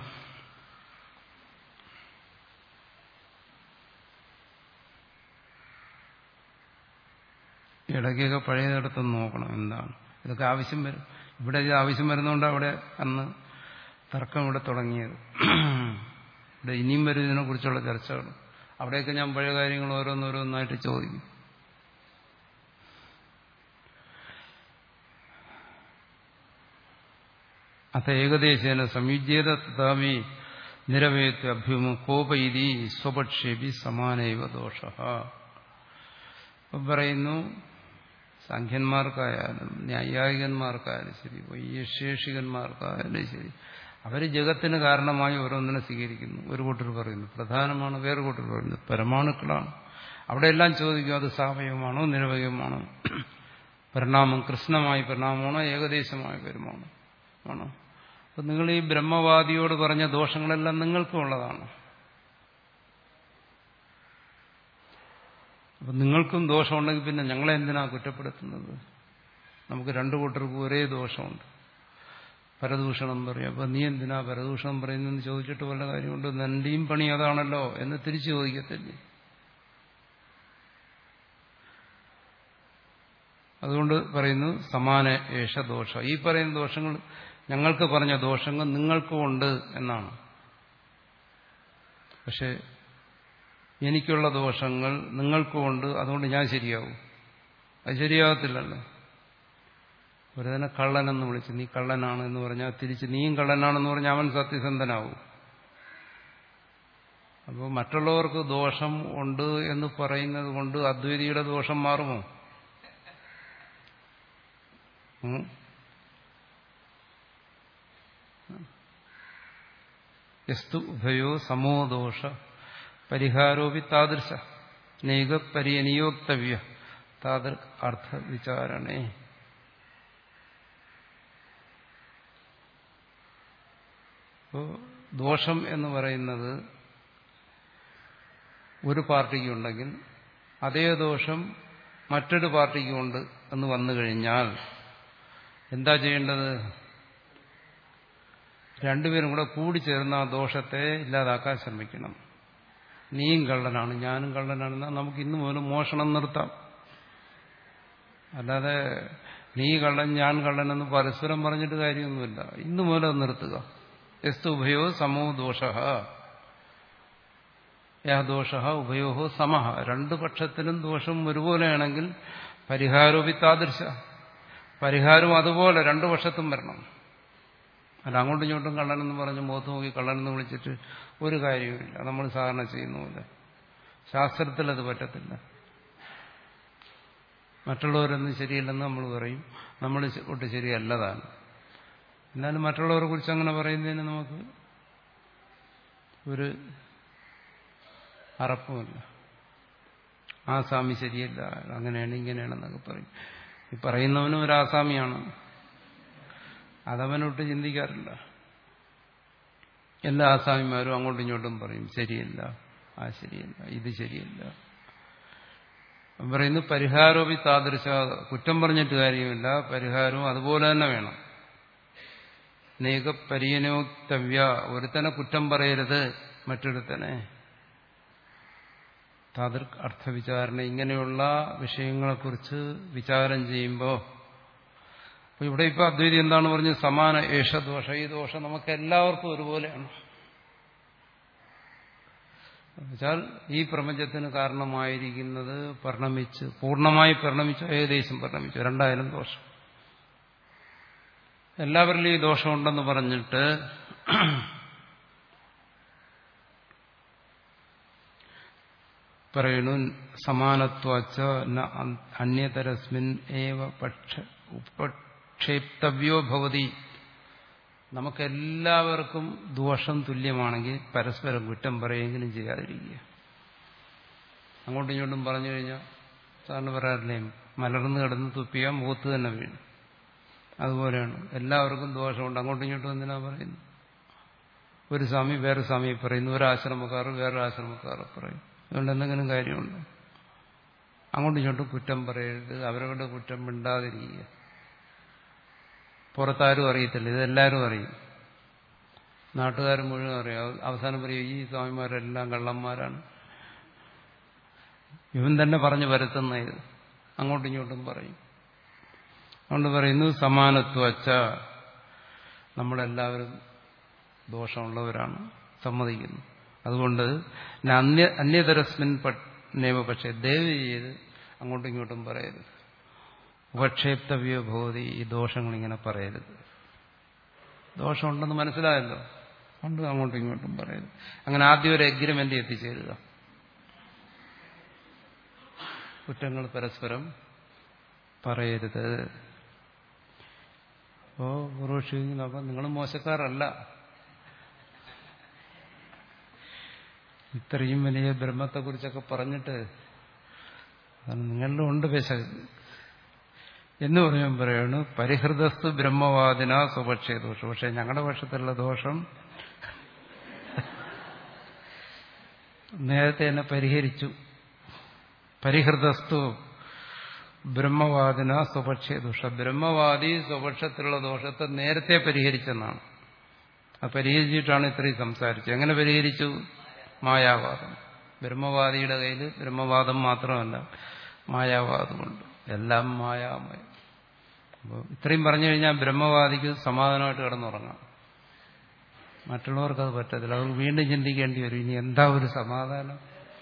ഇടയ്ക്കൊക്കെ പഴയതിടത്തൊന്ന് നോക്കണം എന്താണ് ഇതൊക്കെ ആവശ്യം വരും. ഇവിടെ ഇത് ആവശ്യം വരുന്നതുകൊണ്ട് അവിടെ അന്ന് തർക്കം ഇവിടെ തുടങ്ങിയത്. ഇവിടെ ഇനിയും വരും ഇതിനെ കുറിച്ചുള്ള ചർച്ചകൾ. അവിടെയൊക്കെ ഞാൻ പഴയ കാര്യങ്ങൾ ഓരോന്നോരോന്നായിട്ട് ചോദിക്കും. അത ഏകദേശേന സംയുജ്യേത തഥാപി നിരവേത്യ അഭ്യുമ കോപൈതി സ്വപക്ഷേപി സമാനൈവ ദോഷ. പറയുന്നു സാഖ്യന്മാർക്കായാലും ന്യായായികന്മാർക്കായാലും ശരി, വൈശേഷികന്മാർക്കായാലും ശരി, അവർ ജഗത്തിന് കാരണമായി ഓരോന്നിനെ സ്വീകരിക്കുന്നു. ഒരു കൂട്ടർ പറയുന്നു പ്രധാനമാണ്, വേറെ കൂട്ടർ പറയുന്നു പരമാണുക്കളാണ്. അവിടെയെല്ലാം ചോദിക്കും അത് സാവയവമാണോ നിരവയവമാണോ, പരിണാമം കൃഷ്ണമായി പരിണാമമാണോ ഏകദേശമായ പരിമാണോ ആണോ. അപ്പം നിങ്ങൾ ഈ ബ്രഹ്മവാദിയോട് പറഞ്ഞ ദോഷങ്ങളെല്ലാം നിങ്ങൾക്കും ഉള്ളതാണ്. അപ്പം നിങ്ങൾക്കും ദോഷമുണ്ടെങ്കിൽ പിന്നെ ഞങ്ങളെ എന്തിനാ കുറ്റപ്പെടുത്തുന്നത്? നമുക്ക് രണ്ടു കൂട്ടർക്കും ഒരേ ദോഷമുണ്ട്. പരദൂഷണം പറയും. അപ്പം നീ എന്തിനാ പരദൂഷണം പറയുന്നതെന്ന് ചോദിച്ചിട്ട് വല്ല കാര്യമുണ്ട്? നിന്റെയും പണി അതാണല്ലോ എന്ന് തിരിച്ചു ചോദിക്കത്തില്ലേ? അതുകൊണ്ട് പറയുന്നു സമാന ഏഷ ദോഷ. ഈ പറയുന്ന ദോഷങ്ങൾ ഞങ്ങൾക്ക് പറഞ്ഞ ദോഷങ്ങൾ നിങ്ങൾക്കും ഉണ്ട് എന്നാണ്. പക്ഷെ എനിക്കുള്ള ദോഷങ്ങൾ നിങ്ങൾക്കും ഉണ്ട്, അതുകൊണ്ട് ഞാൻ ശരിയാവും. അത് ശരിയാകത്തില്ലല്ലോ. ഒരുതന്നെ കള്ളനെന്ന് വിളിച്ച് നീ കള്ളനാണ് എന്ന് പറഞ്ഞാൽ തിരിച്ച് നീയും കള്ളനാണെന്ന് പറഞ്ഞാൽ അവൻ സത്യസന്ധനാവും. അപ്പോൾ മറ്റുള്ളവർക്ക് ദോഷം ഉണ്ട് എന്ന് പറയുന്നത് കൊണ്ട് അദ്വൈതിയുടെ ദോഷം മാറുമോ? യസ്തു ഉഭയോ സമോ ദോഷ പരിഹാരോപി താദൃശ നൈക പരിയനിയോക്തവ്യ താദൃ അർത്ഥ വിചാരണേ. അപ്പോൾ ദോഷം എന്ന് പറയുന്നത് ഒരു പാർട്ടിക്കുണ്ടെങ്കിൽ അതേ ദോഷം മറ്റൊരു പാർട്ടിക്കുണ്ട് എന്ന് വന്നു കഴിഞ്ഞാൽ എന്താ ചെയ്യേണ്ടത്? രണ്ടുപേരും കൂടെ കൂടിച്ചേർന്ന് ആ ദോഷത്തെ ഇല്ലാതാക്കാൻ ശ്രമിക്കണം. നീയും കള്ളനാണ് ഞാനും കള്ളനാണെന്നാൽ നമുക്ക് ഇന്നു മുതൽ മോഷണം നിർത്താം. അല്ലാതെ നീ കള്ളൻ ഞാൻ കള്ളനെന്ന് പരസ്പരം പറഞ്ഞിട്ട് കാര്യമൊന്നുമില്ല. ഇന്നു മുതൽ അത് നിർത്തുക. യസ്തു ഉഭയോ സമോ ദോഷ യാ ദോഷ ഉഭയോ സമഹ. രണ്ടു പക്ഷത്തിനും ദോഷം ഒരുപോലെയാണെങ്കിൽ പരിഹാരോപി താദൃശ, പരിഹാരം അതുപോലെ രണ്ടു പക്ഷത്തും വരണം. അല്ല അങ്ങോട്ടും ഇങ്ങോട്ടും കള്ളനെന്ന് പറഞ്ഞ് മുഖത്ത് നോക്കി കള്ളനെന്ന് വിളിച്ചിട്ട് ഒരു കാര്യവുമില്ല. നമ്മൾ സാധാരണ ചെയ്യുന്നുമില്ല. ശാസ്ത്രത്തിൽ അത് പറ്റത്തില്ല. മറ്റുള്ളവരൊന്നും ശരിയല്ലെന്ന് നമ്മൾ പറയും, നമ്മൾ ഒട്ട് ശരിയല്ലതാണ്. എന്നാലും മറ്റുള്ളവരെ കുറിച്ച് അങ്ങനെ പറയുന്നതിന് നമുക്ക് ഒരു അറപ്പുമില്ല. ആ സ്വാമി ശരിയല്ല, അങ്ങനെയാണ് ഇങ്ങനെയാണെന്നൊക്കെ പറയും. ഈ പറയുന്നവനും ഒരു ആസാമിയാണ്, അതവനൊട്ട് ചിന്തിക്കാറില്ല. എല്ലാ ആസാമിമാരും അങ്ങോട്ടും ഇങ്ങോട്ടും പറയും ശരിയല്ല, ആ ശരിയല്ല, ഇത് ശരിയല്ല. പറയുന്നു പരിഹാരോപി താദൃശ. കുറ്റം പറഞ്ഞിട്ട് കാര്യമില്ല, പരിഹാരവും അതുപോലെ തന്നെ വേണം. നൈക പരിയനോക്തവ്യ. ഒരുത്തനെ കുറ്റം പറയരുത് മറ്റൊരുത്തനെ. താദൃ അർത്ഥവിചാരണ. ഇങ്ങനെയുള്ള വിഷയങ്ങളെക്കുറിച്ച് വിചാരം ചെയ്യുമ്പോൾ അപ്പൊ ഇവിടെ ഇപ്പൊ അദ്വൈതി എന്താണ് പറഞ്ഞത്? സമാന ഏഷ ദോഷ. ഈ ദോഷം നമുക്ക് എല്ലാവർക്കും ഒരുപോലെയാണ്. എന്നുവെച്ചാൽ ഈ പ്രപഞ്ചത്തിന് കാരണമായിരിക്കുന്നത് പരിണമിച്ച്, പൂർണ്ണമായി പരിണമിച്ചു, ഏകദേശം പരിണമിച്ചു, രണ്ടായാലും ദോഷം. എല്ലാവരിലും ഈ ദോഷമുണ്ടെന്ന് പറഞ്ഞിട്ട് പറയുന്നു സമാനത്വച്ച അന്യതരസ്മിൻ ഏവ പക്ഷ ഉപക്ഷേപ്തവ്യോ ഭവതി. നമുക്കെല്ലാവർക്കും ദോഷം തുല്യമാണെങ്കിൽ പരസ്പരം കുറ്റം പറയുമെങ്കിലും ചെയ്യാതിരിക്കുക. അങ്ങോട്ടും ഇങ്ങോട്ടും പറഞ്ഞു കഴിഞ്ഞാൽ സാറിന് പറയാറില്ലേ, മലർന്ന് കിടന്ന് തുപ്പിയാൽ മുഖത്ത് തന്നെ വീഴും. അതുപോലെയാണ്, എല്ലാവർക്കും ദോഷമുണ്ട്. അങ്ങോട്ടും ഇങ്ങോട്ടും എന്തിനാ പറയുന്നു? ഒരു സ്വാമി വേറെ സ്വാമിയെ പറയുന്നു, ഒരു ആശ്രമക്കാർ വേറൊരു ആശ്രമക്കാർ പറയും. അതുകൊണ്ട് എന്തെങ്കിലും കാര്യമുണ്ടോ? അങ്ങോട്ടും ഇങ്ങോട്ടും കുറ്റം പറയരുത്, അവരവരുടെ കുറ്റം മിണ്ടാതിരിക്കുക. പുറത്താരും അറിയത്തില്ല, ഇതെല്ലാവരും അറിയും, നാട്ടുകാർ മുഴുവൻ അറിയാം. അവസാനം പറയും ഈ സ്വാമിമാരെല്ലാം കള്ളന്മാരാണ്, ഇവൻ തന്നെ പറഞ്ഞു വരുത്തുന്ന ഇത്. അങ്ങോട്ടും ഇങ്ങോട്ടും പറയും. അതുകൊണ്ട് പറയുന്നു സമാനത്വച്ച, നമ്മളെല്ലാവരും ദോഷമുള്ളവരാണ്, സമ്മതിക്കുന്നു. അതുകൊണ്ട് അന്യ അന്യതരസ്മിൻ നൈവ പക്ഷേ ദയവ് ചെയ്ത് അങ്ങോട്ടും ഇങ്ങോട്ടും പറയരുത്. ഉപക്ഷേപ്തവ്യോ ഭവതി, ഈ ദോഷങ്ങളിങ്ങനെ പറയരുത്. ദോഷമുണ്ടെന്ന് മനസ്സിലായല്ലോ, കൊണ്ട് അങ്ങോട്ടും ഇങ്ങോട്ടും പറയരുത്. അങ്ങനെ ആദ്യം ഒരു എഗ്രിമെന്റ് എത്തിച്ചേരുക. കുറ്റങ്ങൾ പരസ്പരം പറയരുത്. അപ്പോ പൂർവക്ഷി അപ്പൊ നിങ്ങൾ മോശക്കാരല്ല, ഇത്രയും വലിയ ബ്രഹ്മത്തെക്കുറിച്ചൊക്കെ പറഞ്ഞിട്ട് നിങ്ങളുടെ ഉണ്ട് പെശ എന്ന് പറയാൻ പറയാണ്. പരിഹൃതസ്തു ബ്രഹ്മവാദിന സ്വപക്ഷേ ദോഷം. പക്ഷെ ഞങ്ങളുടെ പക്ഷത്തിലുള്ള ദോഷം നേരത്തെ തന്നെ പരിഹരിച്ചു. പരിഹൃതസ്തു ബ്രഹ്മവാദിന സ്വപക്ഷേ ദോഷ. ബ്രഹ്മവാദി സ്വപക്ഷത്തിലുള്ള ദോഷത്തെ നേരത്തെ പരിഹരിച്ചെന്നാണ്. അത് പരിഹരിച്ചിട്ടാണ് ഇത്രയും സംസാരിച്ചത്. എങ്ങനെ പരിഹരിച്ചു? മായാവാദം. ബ്രഹ്മവാദിയുടെ കയ്യിൽ ബ്രഹ്മവാദം മാത്രമല്ല, മായാവാദമുണ്ട്. എല്ലാം മായാമയം. അപ്പോൾ ഇത്രയും പറഞ്ഞു കഴിഞ്ഞാൽ ബ്രഹ്മവാദിക്ക് സമാധാനമായിട്ട് കിടന്നുറങ്ങാം. മറ്റുള്ളവർക്കത് പറ്റത്തില്ല. അവർ വീണ്ടും ചിന്തിക്കേണ്ടി വരും, ഇനി എന്താ ഒരു സമാധാനം.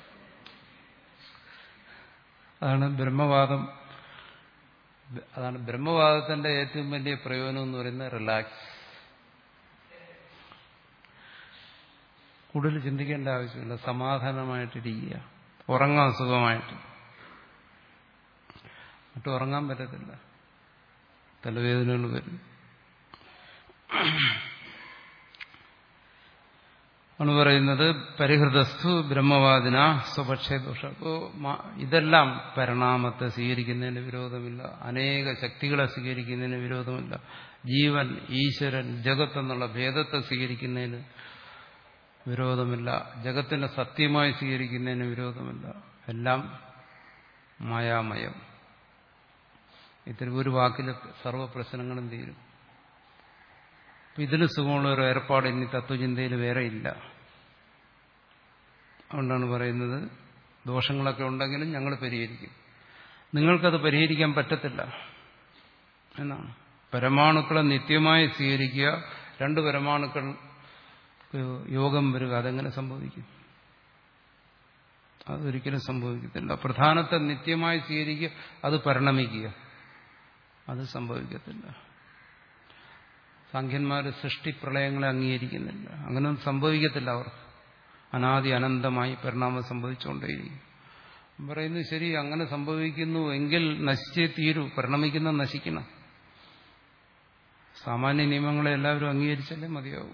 അതാണ് ബ്രഹ്മവാദം. അതാണ് ബ്രഹ്മവാദത്തിന്റെ ഏറ്റവും വലിയ പ്രയോജനം എന്ന് പറയുന്നത് റിലാക്സ്. കൂടുതൽ ചിന്തിക്കേണ്ട ആവശ്യമില്ല, സമാധാനമായിട്ടിരിക്കുക, ഉറങ്ങാൻ സുഖമായിട്ട്. മറ്റും ഉറങ്ങാൻ പറ്റത്തില്ല, തലവേദനകൾ വരും. ആണ് പറയുന്നത് പരിഹൃതസ്തു ബ്രഹ്മവാദിന സ്വപക്ഷേ ദോഷ. അപ്പോ ഇതെല്ലാം പരിണാമത്തെ സ്വീകരിക്കുന്നതിന് വിരോധമില്ല, അനേക ശക്തികളെ സ്വീകരിക്കുന്നതിന് വിരോധമില്ല, ജീവൻ, ഈശ്വരൻ, ജഗത്ത് എന്നുള്ള ഭേദത്തെ സ്വീകരിക്കുന്നതിന് വിരോധമില്ല, ജഗത്തിനെ സത്യമായി സ്വീകരിക്കുന്നതിന് വിരോധമില്ല. എല്ലാം മായാമയം. ഇത്തരം ഒരു വാക്കിൽ സർവ്വ പ്രശ്നങ്ങളും തീരും. ഇതിന് സുഖമുള്ള ഒരു ഏർപ്പാട് ഇനി തത്വചിന്തയിൽ വേറെ ഇല്ല. അതുകൊണ്ടാണ് പറയുന്നത് ദോഷങ്ങളൊക്കെ ഉണ്ടെങ്കിലും ഞങ്ങൾ പരിഹരിക്കും, നിങ്ങൾക്കത് പരിഹരിക്കാൻ പറ്റത്തില്ല എന്നാണ്. പരമാണുക്കളെ നിത്യമായി സ്വീകരിക്കുക, രണ്ട് പരമാണുക്കൾ യോഗം വരിക, അതെങ്ങനെ സംഭവിക്കും? അതൊരിക്കലും സംഭവിക്കത്തില്ല. പ്രധാനത്തെ നിത്യമായി സ്വീകരിക്കുക, അത് പരിണമിക്കുക, അത് സംഭവിക്കത്തില്ല. സാഖ്യന്മാർ സൃഷ്ടിപ്രളയങ്ങളെ അംഗീകരിക്കുന്നില്ല, അങ്ങനെയൊന്നും സംഭവിക്കത്തില്ല. അവർക്ക് അനാദി അനന്തമായി പരിണാമം സംഭവിച്ചുകൊണ്ടേയിരിക്കും. പറയുന്നു ശരി, അങ്ങനെ സംഭവിക്കുന്നു എങ്കിൽ നശിച്ചേ തീരൂ, പരിണമിക്കുന്ന നശിക്കണം. സാമാന്യ നിയമങ്ങളെ എല്ലാവരും അംഗീകരിച്ചല്ലേ മതിയാവൂ.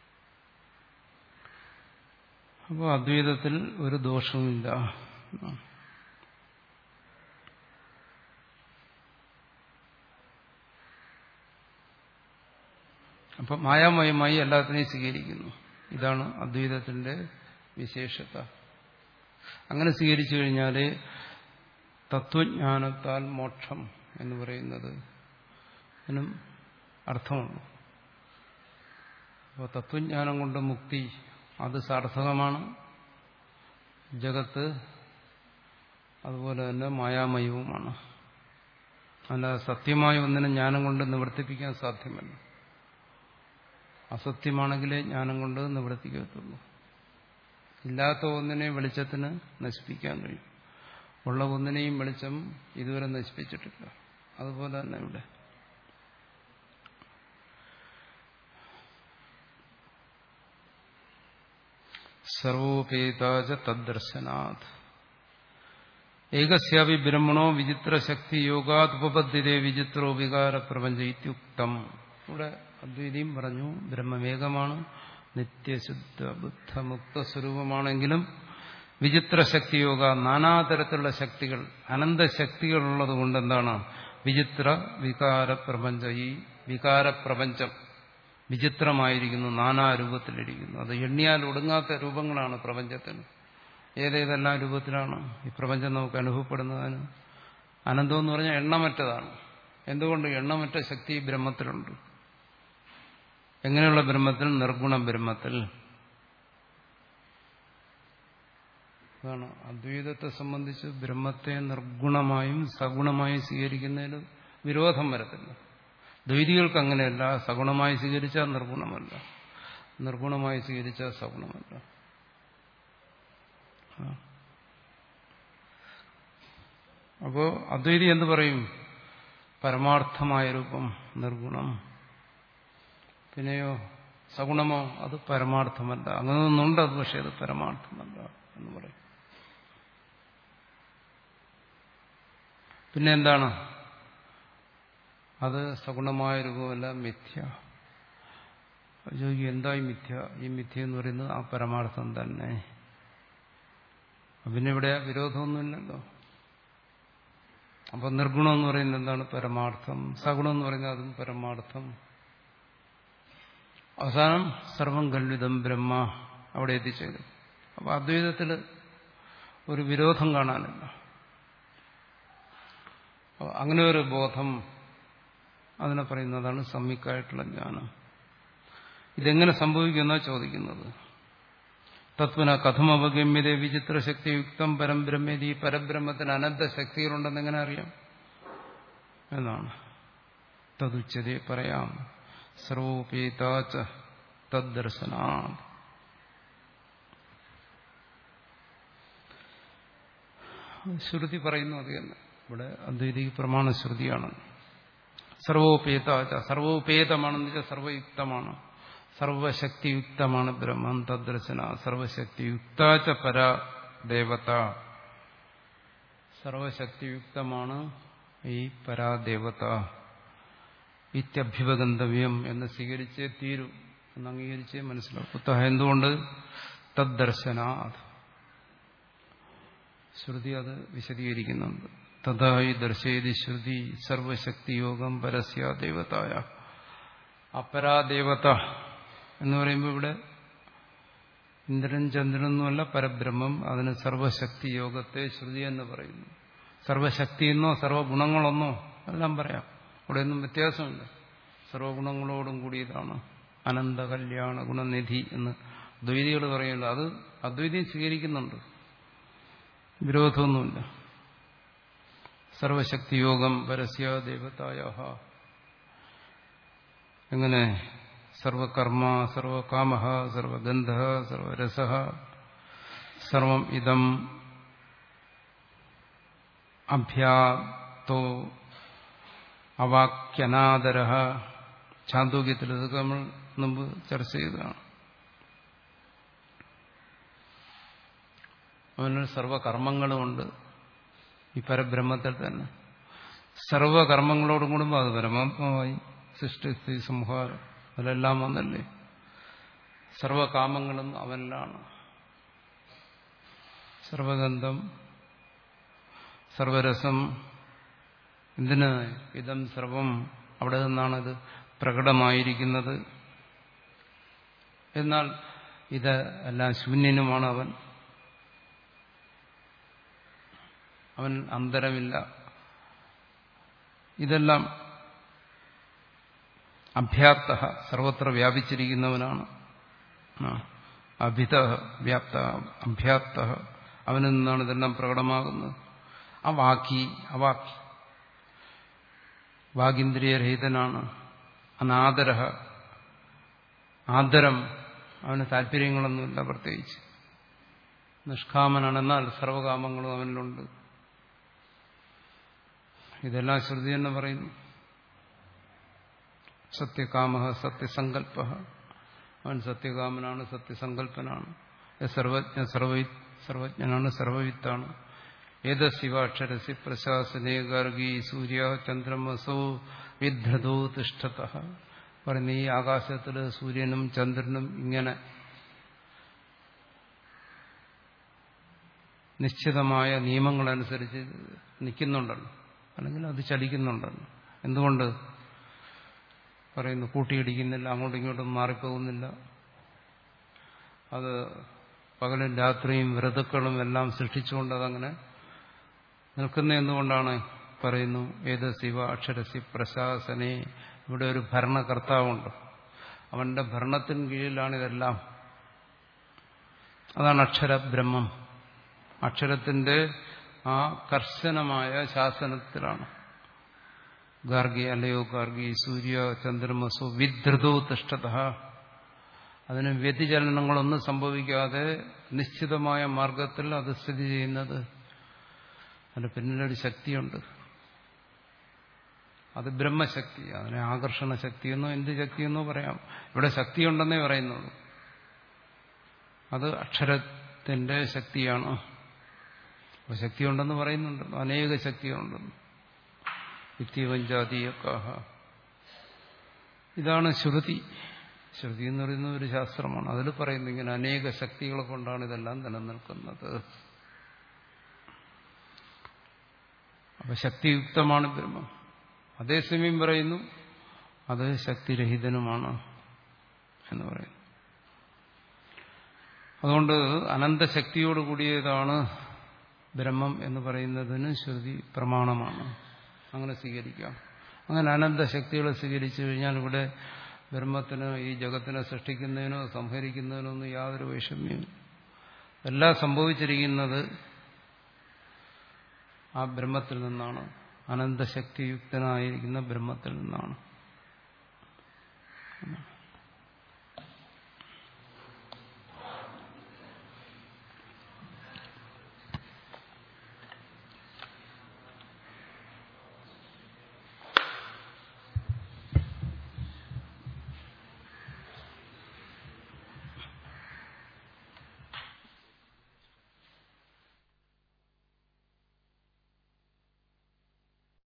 അപ്പോൾ അദ്വൈതത്തിൽ ഒരു ദോഷവുമില്ല. അപ്പൊ മായാമയമായി എല്ലാത്തിനെയും സ്വീകരിക്കുന്നു. ഇതാണ് അദ്വൈതത്തിന്റെ വിശേഷത. അങ്ങനെ സ്വീകരിച്ചു കഴിഞ്ഞാൽ തത്വജ്ഞാനത്താൽ മോക്ഷം എന്ന് പറയുന്നത് അതിനും അർത്ഥമുണ്ട്. അപ്പോൾ തത്വജ്ഞാനം കൊണ്ട് മുക്തി അത് സാർത്ഥകമാണ്. ജഗത്ത് അതുപോലെ തന്നെ മായാമയവുമാണ്. അല്ലാതെ സത്യമായ ഒന്നിനെ ജ്ഞാനം കൊണ്ട് നിവർത്തിപ്പിക്കാൻ സാധ്യമല്ല. അസത്യമാണെങ്കിലേ ജ്ഞാനം കൊണ്ട് നിവർത്തിക്കത്തുള്ളൂ. ഇല്ലാത്ത ഒന്നിനെ വെളിച്ചത്തിന് നശിപ്പിക്കാൻ കഴിയും, ഉള്ള ഒന്നിനെയും വെളിച്ചം ഇതുവരെ നശിപ്പിച്ചിട്ടില്ല. അതുപോലെ തന്നെ ഇവിടെ സർവോപേതാച തദ്ദർശനാത് ഏകസ്യാപി ബ്രഹ്മണോ വിചിത്ര ശക്തി യോഗാത് ഉപപദ്ധ്യതേ വിചിത്രോ വികാര പ്രപഞ്ച ഇത്യുക്തം. ഇവിടെ അദ്വൈതിയും പറഞ്ഞു ബ്രഹ്മമേകമാണ്, നിത്യശുദ്ധ ബുദ്ധമുക്ത സ്വരൂപമാണെങ്കിലും വിചിത്ര ശക്തി യോഗ, നാനാതരത്തിലുള്ള ശക്തികൾ, അനന്തശക്തികൾ ഉള്ളത് കൊണ്ട് എന്താണ് വിചിത്ര വികാര പ്രപഞ്ച, ഈ വികാരപ്രപഞ്ചം വിചിത്രമായിരിക്കുന്നു, നാനാരൂപത്തിലിരിക്കുന്നു. അത് എണ്ണിയാൽ ഒടുങ്ങാത്ത രൂപങ്ങളാണ് പ്രപഞ്ചത്തിന്. ഏതേതെല്ലാം രൂപത്തിലാണ് ഈ പ്രപഞ്ചം നമുക്ക് അനുഭവപ്പെടുന്നതിന്? അനന്തം എന്ന് പറഞ്ഞാൽ എണ്ണമറ്റതാണ്. എന്തുകൊണ്ട്? എണ്ണമറ്റ ശക്തി ബ്രഹ്മത്തിലുണ്ട്. എങ്ങനെയുള്ള ബ്രഹ്മത്തിൽ? നിർഗുണ ബ്രഹ്മത്തിൽ. അതാണ് അദ്വൈതത്തെ സംബന്ധിച്ച് ബ്രഹ്മത്തെ നിർഗുണമായും സഗുണമായും സ്വീകരിക്കുന്നതിൽ വിരോധം വരത്തില്ല. ദ്വൈതികൾക്ക് അങ്ങനെയല്ല. സഗുണമായി സ്വീകരിച്ചാൽ നിർഗുണമല്ല, നിർഗുണമായി സ്വീകരിച്ചാൽ സഗുണമല്ല. അപ്പോ അദ്വൈതി എന്ത് പറയും? പരമാർത്ഥമായ രൂപം നിർഗുണം. പിന്നെയോ സഗുണമോ? അത് പരമാർത്ഥമല്ല. അങ്ങനെ ഒന്നുണ്ട്, അത് പക്ഷെ അത് പരമാർത്ഥമല്ല എന്ന് പറയും. പിന്നെ എന്താണ്? അത് സഗുണമായ രൂപമല്ല, മിഥ്യ. ചോദിക്കും എന്താ ഈ മിഥ്യ? ഈ മിഥ്യ എന്ന് പറയുന്നത് ആ പരമാർത്ഥം തന്നെ. പിന്നെ ഇവിടെ വിരോധമൊന്നുമില്ലല്ലോ. അപ്പൊ നിർഗുണം എന്ന് പറയുന്നത് എന്താണ്? പരമാർത്ഥം. സഗുണം എന്ന് പറയുന്നത് അതും പരമാർത്ഥം. അവസാനം സർവം കല്വിതം ബ്രഹ്മ അവിടെ എത്തിച്ചേരും. അപ്പൊ അദ്വൈതത്തിൽ ഒരു വിരോധം കാണാനില്ല. അങ്ങനെ ഒരു ബോധം, അതിനെ പറയുന്നതാണ് സമ്യക്കായിട്ടുള്ള ജ്ഞാനം. ഇതെങ്ങനെ സംഭവിക്കുമെന്നാണ് ചോദിക്കുന്നത്. തത്വന കഥം അവഗമ്യതേ വിചിത്ര ശക്തിയുക്തം പരം ബ്രഹ്മേതി. ഈ പരബ്രഹ്മത്തിന് അനന്ത ശക്തികളുണ്ടെന്ന് എങ്ങനെ അറിയാം എന്നാണ്. തതുച്യതേ പറയാം സർവോപേതാച തദ്ദർശനാത്. ശ്രുതി പറയുന്നു അത് തന്നെ. ഇവിടെ അദ്വൈതിക പ്രമാണ ശ്രുതിയാണ്. സർവോപേതാച, സർവോപേതമാണെന്ന് വെച്ചാൽ സർവയുക്തമാണ്, സർവശക്തിയുക്തമാണ് ബ്രഹ്മം. തദ്ദർശന, സർവശക്തിയുക്താച പരാ ദേവത, സർവശക്തിയുക്തമാണ് ഈ പരാദേവത. ഇത്യഭ്യുപഗന്തവ്യം എന്ന് സ്വീകരിച്ചേ തീരൂ, എന്ന് അംഗീകരിച്ചേ മനസ്സിലാവും. കുത്തഹ എന്തുകൊണ്ട്? തദ്ദർശനാത്. ശ്രുതി അത് വിശദീകരിക്കുന്നുണ്ട്. തഥായി ദർശയതി ശ്രുതി സർവശക്തിയോഗം പരസ്യ ദേവതായ. അപരാദേവത എന്ന് പറയുമ്പോൾ ഇവിടെ ഇന്ദ്രൻ ചന്ദ്രനൊന്നുമല്ല, പരബ്രഹ്മം. അതിന് സർവശക്തി യോഗത്തെ ശ്രുതി എന്ന് പറയുന്നു. സർവശക്തി എന്നോ സർവഗുണങ്ങളൊന്നോ എല്ലാം പറയാം. ഇവിടെയൊന്നും വ്യത്യാസമില്ല. സർവഗുണങ്ങളോടും കൂടിയതാണ് അനന്ത കല്യാണ ഗുണനിധി എന്ന് ദ്വൈതികൾ പറയുന്നു. അത് അദ്വൈതം സ്വീകരിക്കുന്നുണ്ട്, വിരോധമൊന്നുമില്ല. സർവശക്തിയോഗം പരസ്യ ദേവതായ. എങ്ങനെ? സർവകർമ്മ സർവകാമ സർവഗന്ധ സർവരസ സർവം ഇതം അഭ്യാത്തോ അവാക്യനാദര. ഛാന്തോക്യത്തിൽ ഇതൊക്കെ നമ്മൾ മുമ്പ് ചർച്ച ചെയ്തതാണ്. അവന് സർവകർമ്മങ്ങളുമുണ്ട് ഈ പരബ്രഹ്മത്തിൽ തന്നെ. സർവകർമ്മങ്ങളോടും കൂടുമ്പോൾ അത് പരമാത്മാവായി. സൃഷ്ടി സംഹാരം അതിലെല്ലാം വന്നല്ലേ. സർവകാമങ്ങളും അവനിലാണ്. സർവഗന്ധം സർവരസം. എന്തിന്? ഇതം സർവം അവിടെ നിന്നാണിത് പ്രകടമായിരിക്കുന്നത്. എന്നാൽ ഇത് എല്ലാം ശൂന്യനുമാണ് അവൻ. അവൻ അന്തരമില്ല. ഇതെല്ലാം അഭ്യാപ്ത, സർവത്ര വ്യാപിച്ചിരിക്കുന്നവനാണ്. അഭിത വ്യാപ്ത അഭ്യാപ്ത, അവനിൽ നിന്നാണ് ഇതെല്ലാം പ്രകടമാകുന്നത്. അവാക്കി, അവാക്കി വാഗീന്ദ്രിയരഹിതനാണ്. അനാദര, ആദരം, അവന് താല്പര്യങ്ങളൊന്നുമില്ല പ്രത്യേകിച്ച്. നിഷ്കാമനാണെന്നാൽ സർവകാമങ്ങളും അവനിലുണ്ട്. ഇതെല്ലാം ശ്രുതി എന്ന് പറയുന്നു. സത്യകാമ സത്യസങ്കല്പ, അവൻ സത്യകാമനാണ്, സത്യസങ്കല്പനാണ്. സർവജ്ഞ സർവ സർവജ്ഞനാണ്, സർവവിത്താണ്. ഏതശിവ അക്ഷരസി പ്രശാസനേ ഗർഗി സൂര്യ ചന്ദ്രമസോ വിധൃതോ തിഷ്ഠത. പറയുന്ന ഈ ആകാശത്തില് സൂര്യനും ചന്ദ്രനും ഇങ്ങനെ നിശ്ചിതമായ നിയമങ്ങളനുസരിച്ച് നിൽക്കുന്നുണ്ടല്ലോ, അല്ലെങ്കിൽ അത് ചലിക്കുന്നുണ്ടല്ലോ. എന്തുകൊണ്ട് പറയുന്നു? കൂട്ടിയിടിക്കുന്നില്ല, അങ്ങോട്ടും ഇങ്ങോട്ടും മാറിപ്പോകുന്നില്ല. അത് പകലും രാത്രിയും ഋതുക്കളും എല്ലാം സൃഷ്ടിച്ചുകൊണ്ട് അതങ്ങനെ നിൽക്കുന്ന എന്തുകൊണ്ടാണ്? പറയുന്നു ഏത് ശിവ അക്ഷരസി പ്രശാസനെ. ഇവിടെ ഒരു ഭരണകർത്താവുണ്ട്, അവന്റെ ഭരണത്തിന് കീഴിലാണ് ഇതെല്ലാം. അതാണ് അക്ഷരബ്രഹ്മം. അക്ഷരത്തിന്റെ ആ കർശനമായ ശാസനത്തിലാണ്. ഗാർഗി അല്ലയോ ഗാർഗി സൂര്യ ചന്ദ്രമസോ വിധൃതോ തിഷ്ഠത. അതിന് വ്യതിചലനങ്ങളൊന്നും സംഭവിക്കാതെ നിശ്ചിതമായ മാർഗത്തിൽ അത് സ്ഥിതി ചെയ്യുന്നത്. അതിന് പിന്നിലൊരു ശക്തിയുണ്ട്, അത് ബ്രഹ്മശക്തി. അതിനെ ആകർഷണ ശക്തിയെന്നോ എന്ത് ശക്തിയെന്നോ പറയാം. ഇവിടെ ശക്തിയുണ്ടെന്നേ പറയുന്നുള്ളൂ. അത് അക്ഷരത്തിന്റെ ശക്തിയാണ്. അപ്പൊ ശക്തിയുണ്ടെന്ന് പറയുന്നുണ്ട്, അനേക ശക്തികളുണ്ടെന്ന്. നിത്യവഞ്ചാതീയക്കാഹ. ഇതാണ് ശ്രുതി. ശ്രുതി എന്ന് പറയുന്ന ഒരു ശാസ്ത്രമാണ്. അതിൽ പറയുന്നത് ഇങ്ങനെ അനേക ശക്തികളെ കൊണ്ടാണ് ഇതെല്ലാം നിലനിൽക്കുന്നത്. അപ്പൊ ശക്തിയുക്തമാണ് ബ്രഹ്മം. അതേസമയം പറയുന്നു അത് ശക്തിരഹിതനുമാണ് എന്ന് പറയുന്നു. അതുകൊണ്ട് അനന്തശക്തിയോട് കൂടിയതാണ് ബ്രഹ്മം എന്ന് പറയുന്നതിന് ശ്രുതി പ്രമാണമാണ്. അങ്ങനെ സ്വീകരിക്കാം. അങ്ങനെ അനന്തശക്തികളെ സ്വീകരിച്ചു കഴിഞ്ഞാൽ ഇവിടെ ബ്രഹ്മത്തിന് ഈ ജഗത്തിനെ സൃഷ്ടിക്കുന്നതിനോ സംഹരിക്കുന്നതിനോ ഒന്നും യാതൊരു വൈഷമ്യവും. എല്ലാം സംഭവിച്ചിരിക്കുന്നത് ആ ബ്രഹ്മത്തിൽ നിന്നാണ്, അനന്തശക്തിയുക്തനായിരിക്കുന്ന ബ്രഹ്മത്തിൽ നിന്നാണ്.